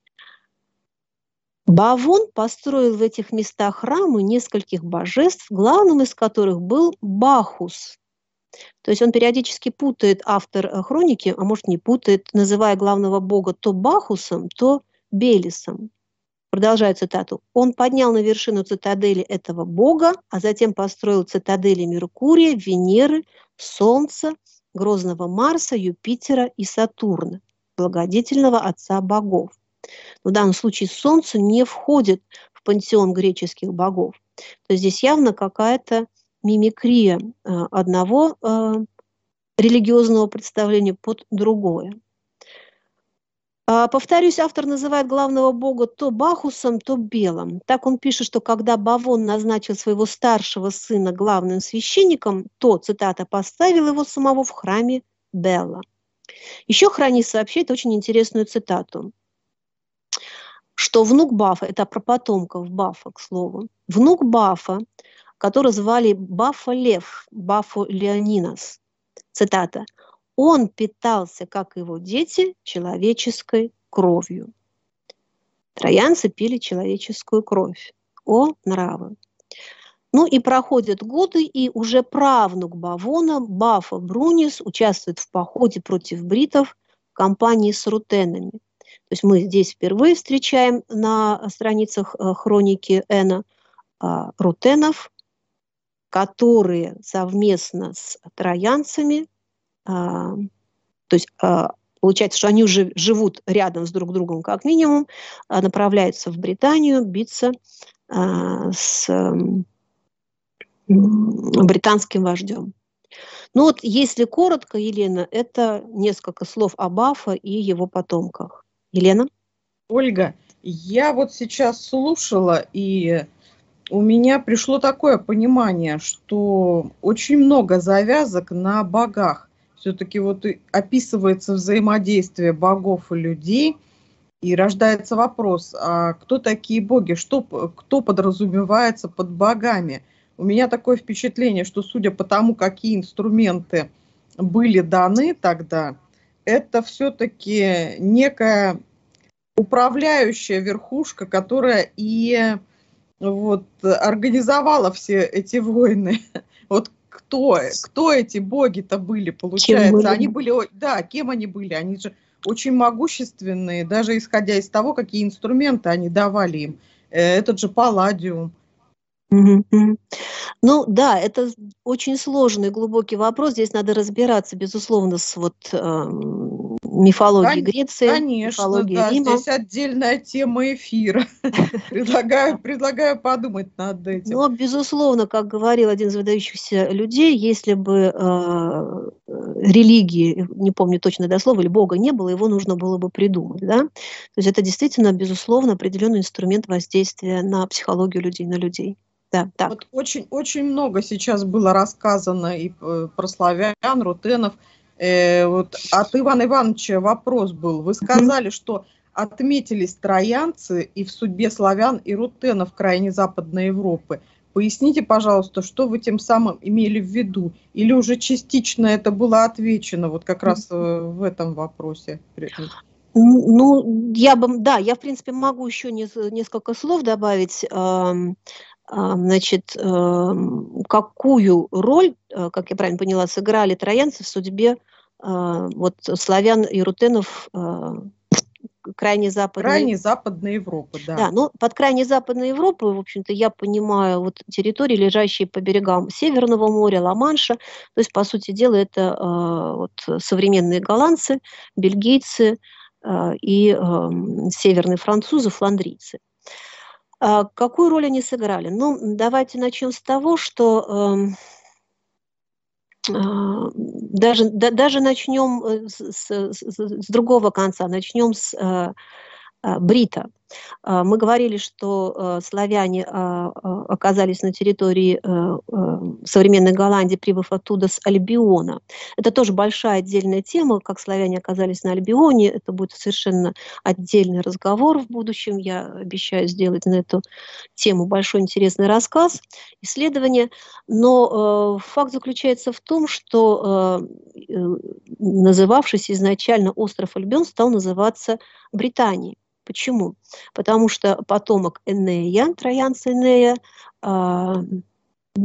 Бавон построил в этих местах храмы нескольких божеств, главным из которых был Бахус. То есть он периодически путает, автор хроники, а может не путает, называя главного бога то Бахусом, то Белисом. Продолжаю цитату. Он поднял на вершину цитадели этого бога, а затем построил цитадели Меркурия, Венеры, Солнца, грозного Марса, Юпитера и Сатурна, благодетельного отца богов. В данном случае Солнце не входит в пантеон греческих богов. То есть здесь явно какая-то мимикрия одного э, религиозного представления под другое. А, повторюсь, автор называет главного бога то Бахусом, то Белом. Так он пишет, что когда Бавон назначил своего старшего сына главным священником, то, цитата, поставил его самого в храме Белла. Еще хронист сообщает очень интересную цитату, что внук Бафа, это про потомков Бафа, к слову, внук Бафа, которого звали Бафа Лев, Бафо Леонинос, цитата, он питался, как его дети, человеческой кровью. Троянцы пили человеческую кровь. О, нравы! Ну и проходят годы, и уже правнук Бавона, Бафа Брунис, участвует в походе против бритов в компании с рутенами. То есть мы здесь впервые встречаем на страницах хроники Эна рутенов, которые совместно с троянцами, то есть получается, что они уже живут рядом с друг другом как минимум, направляются в Британию биться с британским вождем. Ну вот, если коротко, Елена, это несколько слов о Бафа и его потомках. Елена? Ольга, я вот сейчас слушала, и у меня пришло такое понимание, что очень много завязок на богах. Все-таки вот описывается взаимодействие богов и людей, и рождается вопрос, а кто такие боги, что, кто подразумевается под богами? У меня такое впечатление, что судя по тому, какие инструменты были даны тогда, это все-таки некая управляющая верхушка, которая и вот организовала все эти войны. Вот кто, кто эти боги-то были, получается? Были? Они были, да, кем они были? Они же очень могущественные, даже исходя из того, какие инструменты они давали им. Этот же Палладиум. Mm-hmm. Ну да, это очень сложный, глубокий вопрос. Здесь надо разбираться, безусловно, с вот, э, мифологией Греции, конечно, мифологией да, Рима. Здесь отдельная тема эфира. Предлагаю, предлагаю подумать над этим. Но, безусловно, как говорил один из выдающихся людей, если бы э, религии, не помню точно до слова, или Бога не было, его нужно было бы придумать. Да? То есть это действительно, безусловно, определенный инструмент воздействия на психологию людей, на людей. Да, так. Вот очень, очень много сейчас было рассказано и про славян, рутенов. Э, вот от Ивана Ивановича вопрос был. Вы сказали, mm-hmm. что отметились троянцы и в судьбе славян и рутенов крайне Западной Европы. Поясните, пожалуйста, что вы тем самым имели в виду? Или уже частично это было отвечено вот как раз в этом вопросе? Ну, я бы, да, я, в принципе, могу еще несколько слов добавить. Значит, какую роль, как я правильно поняла, сыграли троянцы в судьбе вот славян и рутенов крайней западной... Крайней западной Европы, да. Да, ну, под крайней западной Европой, в общем-то, я понимаю вот территории, лежащие по берегам Северного моря, Ла-Манша. То есть, по сути дела, это э, вот, современные голландцы, бельгийцы э, и э, северные французы, фландрийцы. А какую роль они сыграли? Ну, давайте начнем с того, что... Э, Даже, да, даже начнем с, с, с другого конца, начнем с э, брита. Мы говорили, что славяне оказались на территории современной Голландии, прибыв оттуда с Альбиона. Это тоже большая отдельная тема, как славяне оказались на Альбионе. Это будет совершенно отдельный разговор в будущем. Я обещаю сделать на эту тему большой интересный рассказ, исследование. Но факт заключается в том, что называвшийся изначально остров Альбион стал называться Британией. Почему? Потому что потомок Энея, троянца Энея, э, э,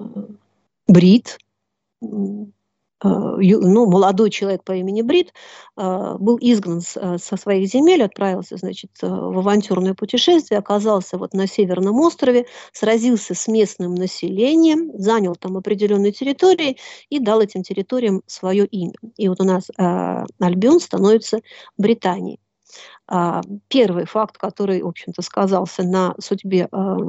Брит, э, ну, молодой человек по имени Брит, э, был изгнан с, со своих земель, отправился, значит, в авантюрное путешествие, оказался вот на Северном острове, сразился с местным населением, занял там определенные территории и дал этим территориям свое имя. И вот у нас э, Альбион становится Британией. Первый факт, который, в общем-то, сказался на судьбе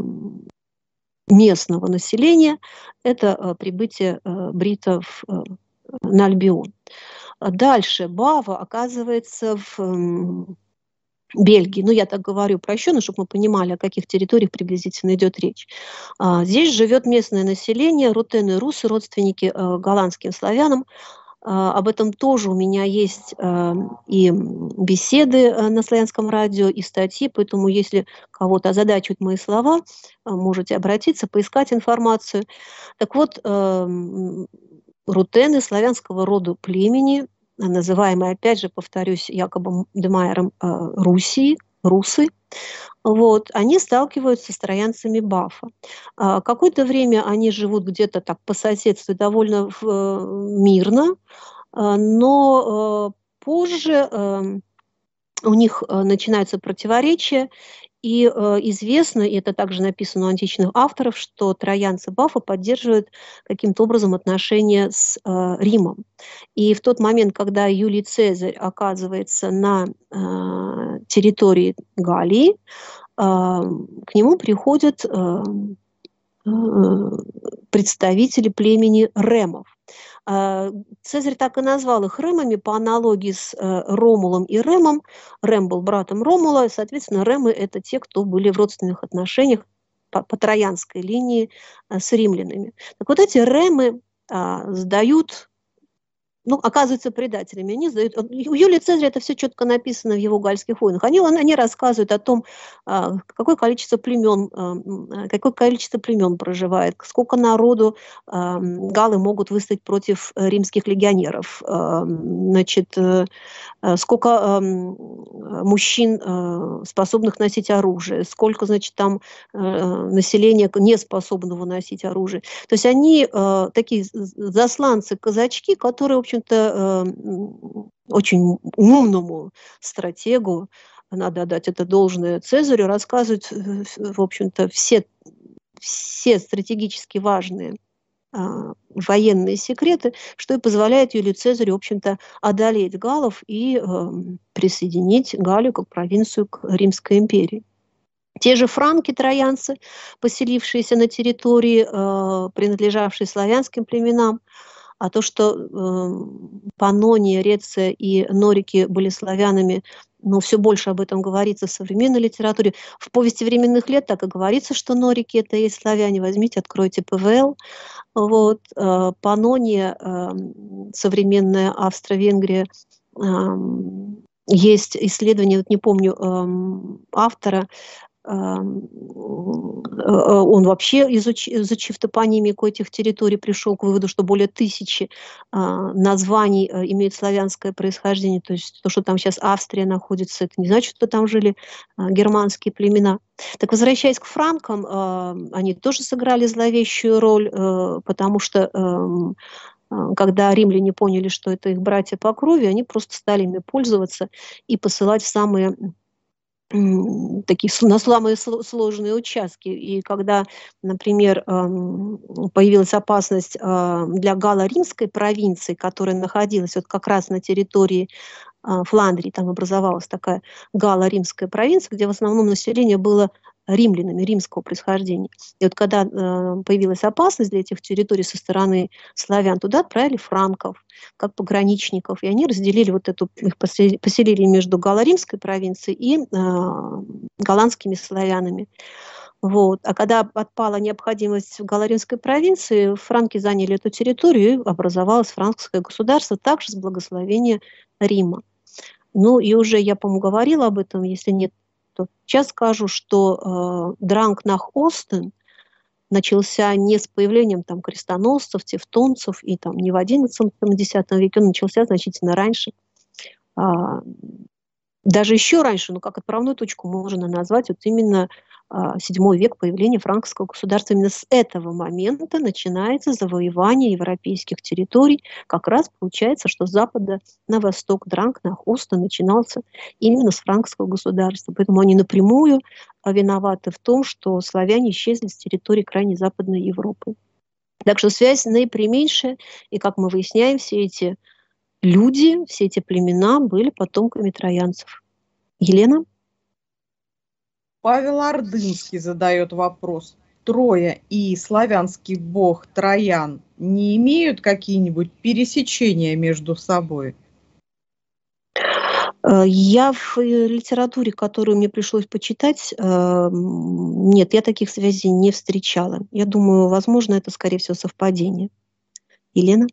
местного населения, это прибытие бритов на Альбион. Дальше Бава оказывается в Бельгии. Ну, я так говорю упрощенно, чтобы мы понимали, о каких территориях приблизительно идет речь. Здесь живет местное население, рутены, русы, родственники голландским славянам. Об этом тоже у меня есть и беседы на Славянском радио, и статьи, поэтому если кого-то озадачивают мои слова, можете обратиться, поискать информацию. Так вот, рутены славянского рода племени, называемые, опять же, повторюсь, Якобом де Майером Руси, русы, вот, они сталкиваются с троянцами Бафа. А, какое-то время они живут где-то так по соседству довольно в, мирно, а, но а, позже а, у них а, начинаются противоречия, и а, известно, и это также написано у античных авторов, что троянцы Бафа поддерживают каким-то образом отношения с а, Римом. И в тот момент, когда Юлий Цезарь оказывается на а, территории Галлии, а, к нему приходят а, а, представители племени ремов. Цезарь так и назвал их ремами по аналогии с Ромулом и Ремом. Рем был братом Ромула, и, соответственно, ремы – это те, кто были в родственных отношениях по, по троянской линии с римлянами. Так вот эти ремы а, сдают, ну, оказываются предателями. Они сдают. У Юлия Цезаря это все четко написано в его гальских войнах. Они, они рассказывают о том, какое количество племен, какое количество племен проживает, сколько народу галлы могут выставить против римских легионеров, значит, сколько мужчин, способных носить оружие, сколько, значит, там населения не способного носить оружие. То есть они такие засланцы-казачки, которые, в общем, общем-то, очень умному стратегу, надо отдать это должное Цезарю, рассказывают, в общем-то, все, все стратегически важные военные секреты, что и позволяет Юлию Цезарю, в общем-то, одолеть галлов и присоединить Галлию как провинцию к Римской империи. Те же франки-троянцы, поселившиеся на территории, принадлежавшей славянским племенам, а то, что э, Паннония, Реция и Норики были славянами, но все больше об этом говорится в современной литературе. В «Повести временных лет» так и говорится, что Норики – это и есть славяне. Возьмите, откройте Пэ Вэ Эл. Вот. Э, Паннония, э, современная Австро-Венгрия, э, есть исследование, вот не помню э, автора, он вообще, изучив, изучив топонимику этих территорий, пришел к выводу, что более тысячи названий имеют славянское происхождение. То есть то, что там сейчас Австрия находится, это не значит, что там жили германские племена. Так, возвращаясь к франкам, они тоже сыграли зловещую роль, потому что когда римляне поняли, что это их братья по крови, они просто стали ими пользоваться и посылать в самые такие на самые сложные участки. И когда, например, появилась опасность для галло-римской провинции, которая находилась вот как раз на территории Фландрии, там образовалась такая галло-римская провинция, где в основном население было римлянами, римского происхождения. И вот когда э, появилась опасность для этих территорий со стороны славян, туда отправили франков, как пограничников, и они разделили вот эту, их поселили, поселили между галло-римской провинцией и э, голландскими славянами. Вот. А когда отпала необходимость в галло-римской провинции, франки заняли эту территорию, и образовалось франкское государство, также с благословения Рима. Ну и уже я, по-моему, говорила об этом, если нет, то сейчас скажу, что э, Дранг нах Остен начался не с появлением там крестоносцев, тевтонцев, и там не в одиннадцатом-десятом веке, он начался значительно раньше. А, даже еще раньше, но как отправную точку можно назвать вот именно а, седьмой век, появления франкского государства. Именно с этого момента начинается завоевание европейских территорий. Как раз получается, что с запада на восток Дранг нах Остен начинался именно с франкского государства. Поэтому они напрямую виноваты в том, что славяне исчезли с территории крайней Западной Европы. Так что связь наипрямейшая, и, как мы выясняем, все эти люди, все эти племена были потомками троянцев. Елена? Павел Ордынский задает вопрос. Троя и славянский бог Троян не имеют какие-нибудь пересечения между собой? Я в литературе, которую мне пришлось почитать, нет, я таких связей не встречала. Я думаю, возможно, это, скорее всего, совпадение. Елена?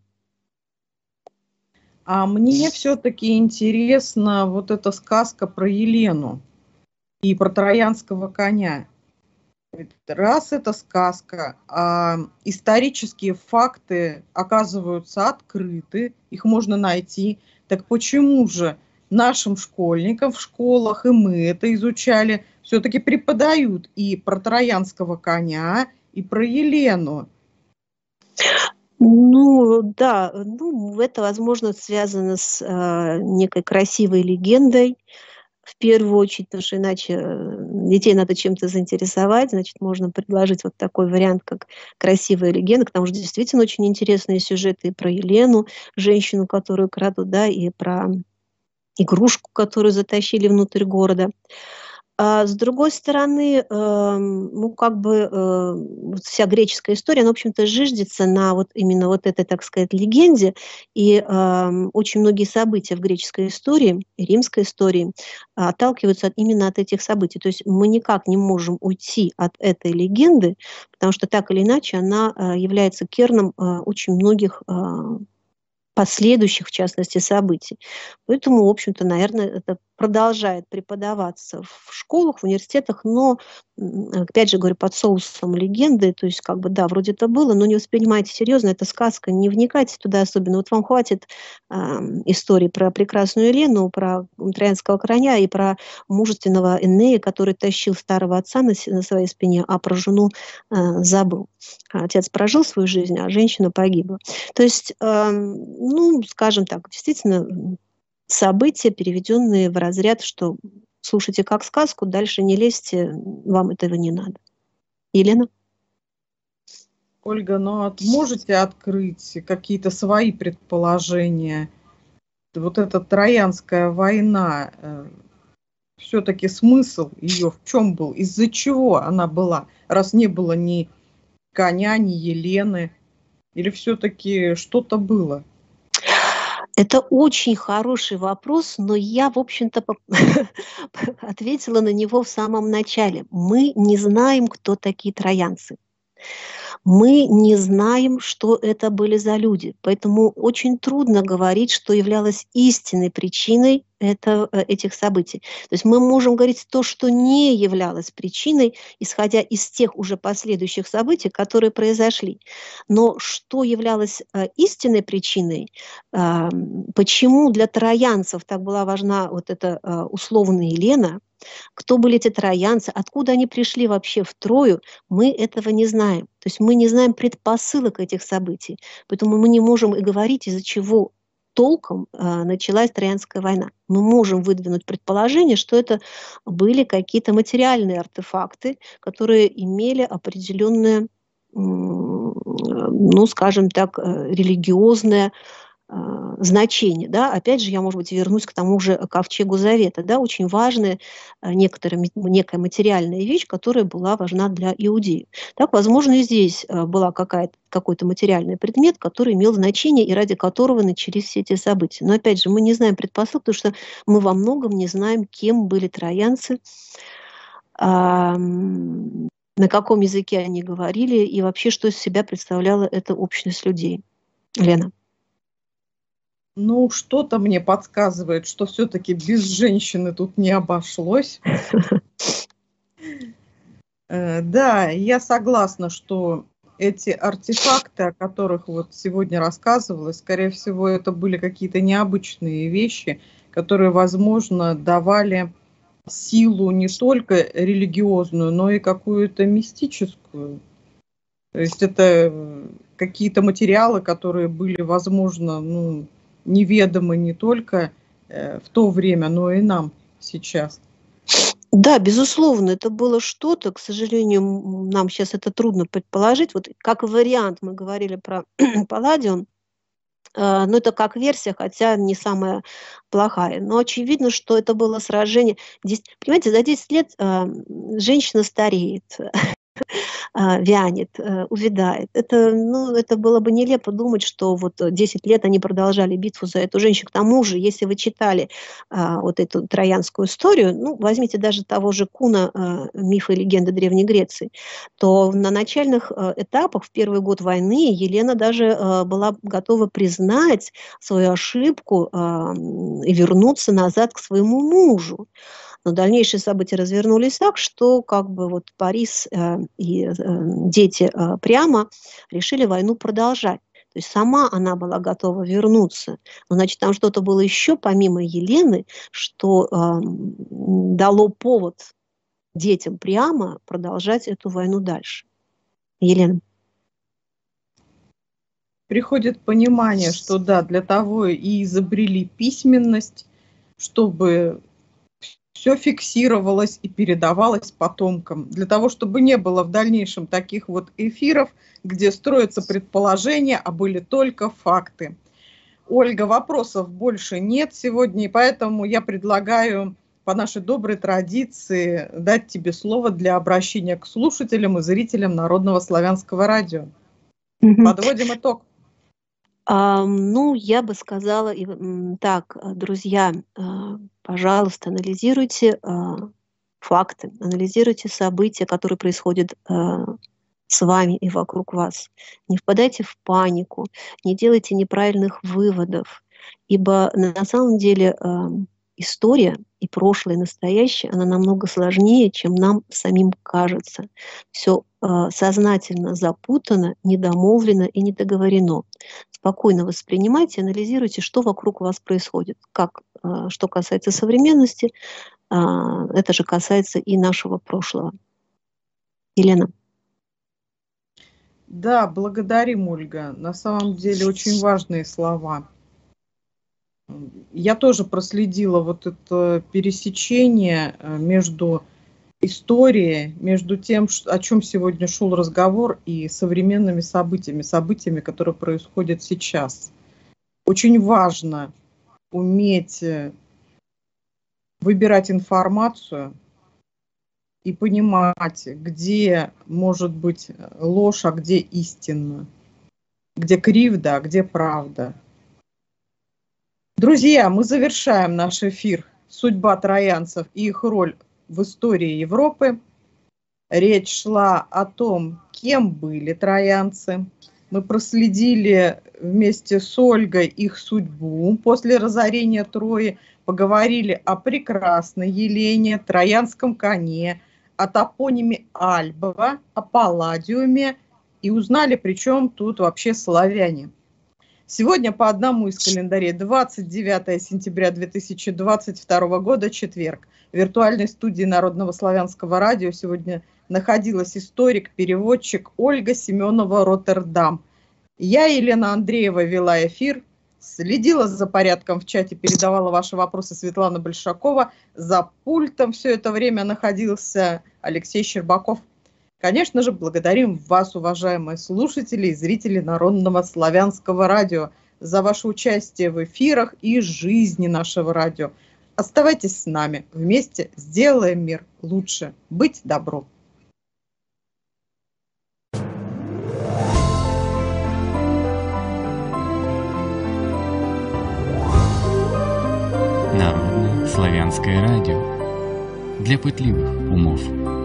А мне все-таки интересна вот эта сказка про Елену и про троянского коня. Раз это сказка, а исторические факты оказываются открыты, их можно найти, так почему же нашим школьникам в школах, и мы это изучали, все-таки преподают и про троянского коня, и про Елену? Ну, да, ну, это, возможно, связано с э, некой красивой легендой, в первую очередь, потому что иначе детей надо чем-то заинтересовать, значит, можно предложить вот такой вариант, как красивая легенда, потому что действительно очень интересные сюжеты и про Елену, женщину, которую крадут, да, и про игрушку, которую затащили внутрь города. А с другой стороны, э, ну, как бы э, вся греческая история, она, в общем-то, зиждется на вот именно вот этой, так сказать, легенде, и э, очень многие события в греческой истории, и римской истории отталкиваются от, именно от этих событий. То есть мы никак не можем уйти от этой легенды, потому что так или иначе она э, является керном э, очень многих э, последующих, в частности, событий. Поэтому, в общем-то, наверное, это продолжает преподаваться в школах, в университетах, но, опять же говорю, под соусом легенды, то есть, как бы, да, вроде это было, но не воспринимайте серьезно, это сказка, не вникайте туда особенно. Вот вам хватит э, истории про прекрасную Елену, про троянского коня и про мужественного Энея, который тащил старого отца на, на своей спине, а про жену э, забыл. Отец прожил свою жизнь, а женщина погибла. То есть, э, ну, скажем так, действительно, события, переведенные в разряд, что слушайте как сказку, дальше не лезьте, вам этого не надо. Елена? Ольга, ну от, можете открыть какие-то свои предположения? Вот эта Троянская война, э, все-таки смысл ее в чем был? Из-за чего она была? Раз не было ни коня, ни Елены, или все-таки что-то было? Это очень хороший вопрос, но я, в общем-то, ответила на него в самом начале. Мы не знаем, кто такие троянцы. Мы не знаем, что это были за люди, поэтому очень трудно говорить, что являлось истинной причиной это, этих событий. То есть мы можем говорить то, что не являлось причиной, исходя из тех уже последующих событий, которые произошли. Но что являлось э, истинной причиной, э, почему для троянцев так была важна вот эта э, условная Елена, кто были эти троянцы, откуда они пришли вообще в Трою, мы этого не знаем. То есть мы не знаем предпосылок этих событий. Поэтому мы не можем и говорить, из-за чего толком э, началась Троянская война. Мы можем выдвинуть предположение, что это были какие-то материальные артефакты, которые имели определенное, ну, скажем так, религиозное значение. Да? Опять же, я, может быть, вернусь к тому же ковчегу Завета. Да? Очень важная некоторая, некая материальная вещь, которая была важна для иудеев. Так, возможно, и здесь была какая-то, какой-то материальный предмет, который имел значение и ради которого начались все эти события. Но, опять же, мы не знаем предпосылок, потому что мы во многом не знаем, кем были троянцы, на каком языке они говорили и вообще, что из себя представляла эта общность людей. Лена. Ну, что-то мне подсказывает, что все-таки без женщины тут не обошлось. Да, я согласна, что эти артефакты, о которых вот сегодня рассказывалось, скорее всего, это были какие-то необычные вещи, которые, возможно, давали силу не только религиозную, но и какую-то мистическую. То есть это какие-то материалы, которые были, возможно, ну, неведомы не только в то время, но и нам сейчас. Да, безусловно, это было что-то, к сожалению, нам сейчас это трудно предположить. Вот как вариант мы говорили про Палладион, но это как версия, хотя не самая плохая. Но очевидно, что это было сражение. Понимаете, за десять лет женщина стареет, вянет, увядает. Это, ну, это было бы нелепо думать, что вот десять лет они продолжали битву за эту женщину. К тому же, если вы читали а, вот эту троянскую историю, ну, возьмите даже того же Куна, а, мифы и легенды Древней Греции, то на начальных а, этапах, в первый год войны, Елена даже а, была готова признать свою ошибку а, и вернуться назад к своему мужу. Но дальнейшие события развернулись так, что как бы вот Парис э, и э, дети э, прямо решили войну продолжать. То есть сама она была готова вернуться. Но, значит, там что-то было еще помимо Елены, что э, дало повод детям прямо продолжать эту войну дальше. Елена. Приходит понимание, что да, для того и изобрели письменность, чтобы все фиксировалось и передавалось потомкам, для того, чтобы не было в дальнейшем таких вот эфиров, где строятся предположения, а были только факты. Ольга, вопросов больше нет сегодня, и поэтому я предлагаю по нашей доброй традиции дать тебе слово для обращения к слушателям и зрителям Народного славянского радио. Mm-hmm. Подводим итог. А, ну, я бы сказала так, друзья, пожалуйста, анализируйте факты, анализируйте события, которые происходят с вами и вокруг вас. Не впадайте в панику, не делайте неправильных выводов, ибо на самом деле история и прошлое, и настоящее, она намного сложнее, чем нам самим кажется. Все сознательно запутано, недомолвлено и недоговорено. Спокойно воспринимайте, анализируйте, что вокруг вас происходит. Как, что касается современности, это же касается и нашего прошлого. Елена. Да, благодарим, Ольга. На самом деле очень важные слова. Я тоже проследила вот это пересечение между историей, между тем, о чем сегодня шел разговор, и современными событиями, событиями, которые происходят сейчас. Очень важно уметь выбирать информацию и понимать, где может быть ложь, а где истина, где кривда, а где правда. Друзья, мы завершаем наш эфир «Судьба троянцев и их роль в истории Европы». Речь шла о том, кем были троянцы. Мы проследили вместе с Ольгой их судьбу после разорения Трои, поговорили о прекрасной Елене, троянском коне, о топониме Альба, о Палладиуме и узнали, при чем тут вообще славяне. Сегодня по одному из календарей двадцать девятое сентября две тысячи двадцать второго года, четверг. В виртуальной студии Народного славянского радио сегодня находилась историк-переводчик Ольга Семенова-Роттердам. Я, Елена Андреева, вела эфир, следила за порядком в чате, передавала ваши вопросы Светлана Большакова. За пультом все это время находился Алексей Щербаков. Конечно же, благодарим вас, уважаемые слушатели и зрители Народного славянского радио, за ваше участие в эфирах и жизни нашего радио. Оставайтесь с нами. Вместе сделаем мир лучше. Быть добру. Народное славянское радио. Для пытливых умов.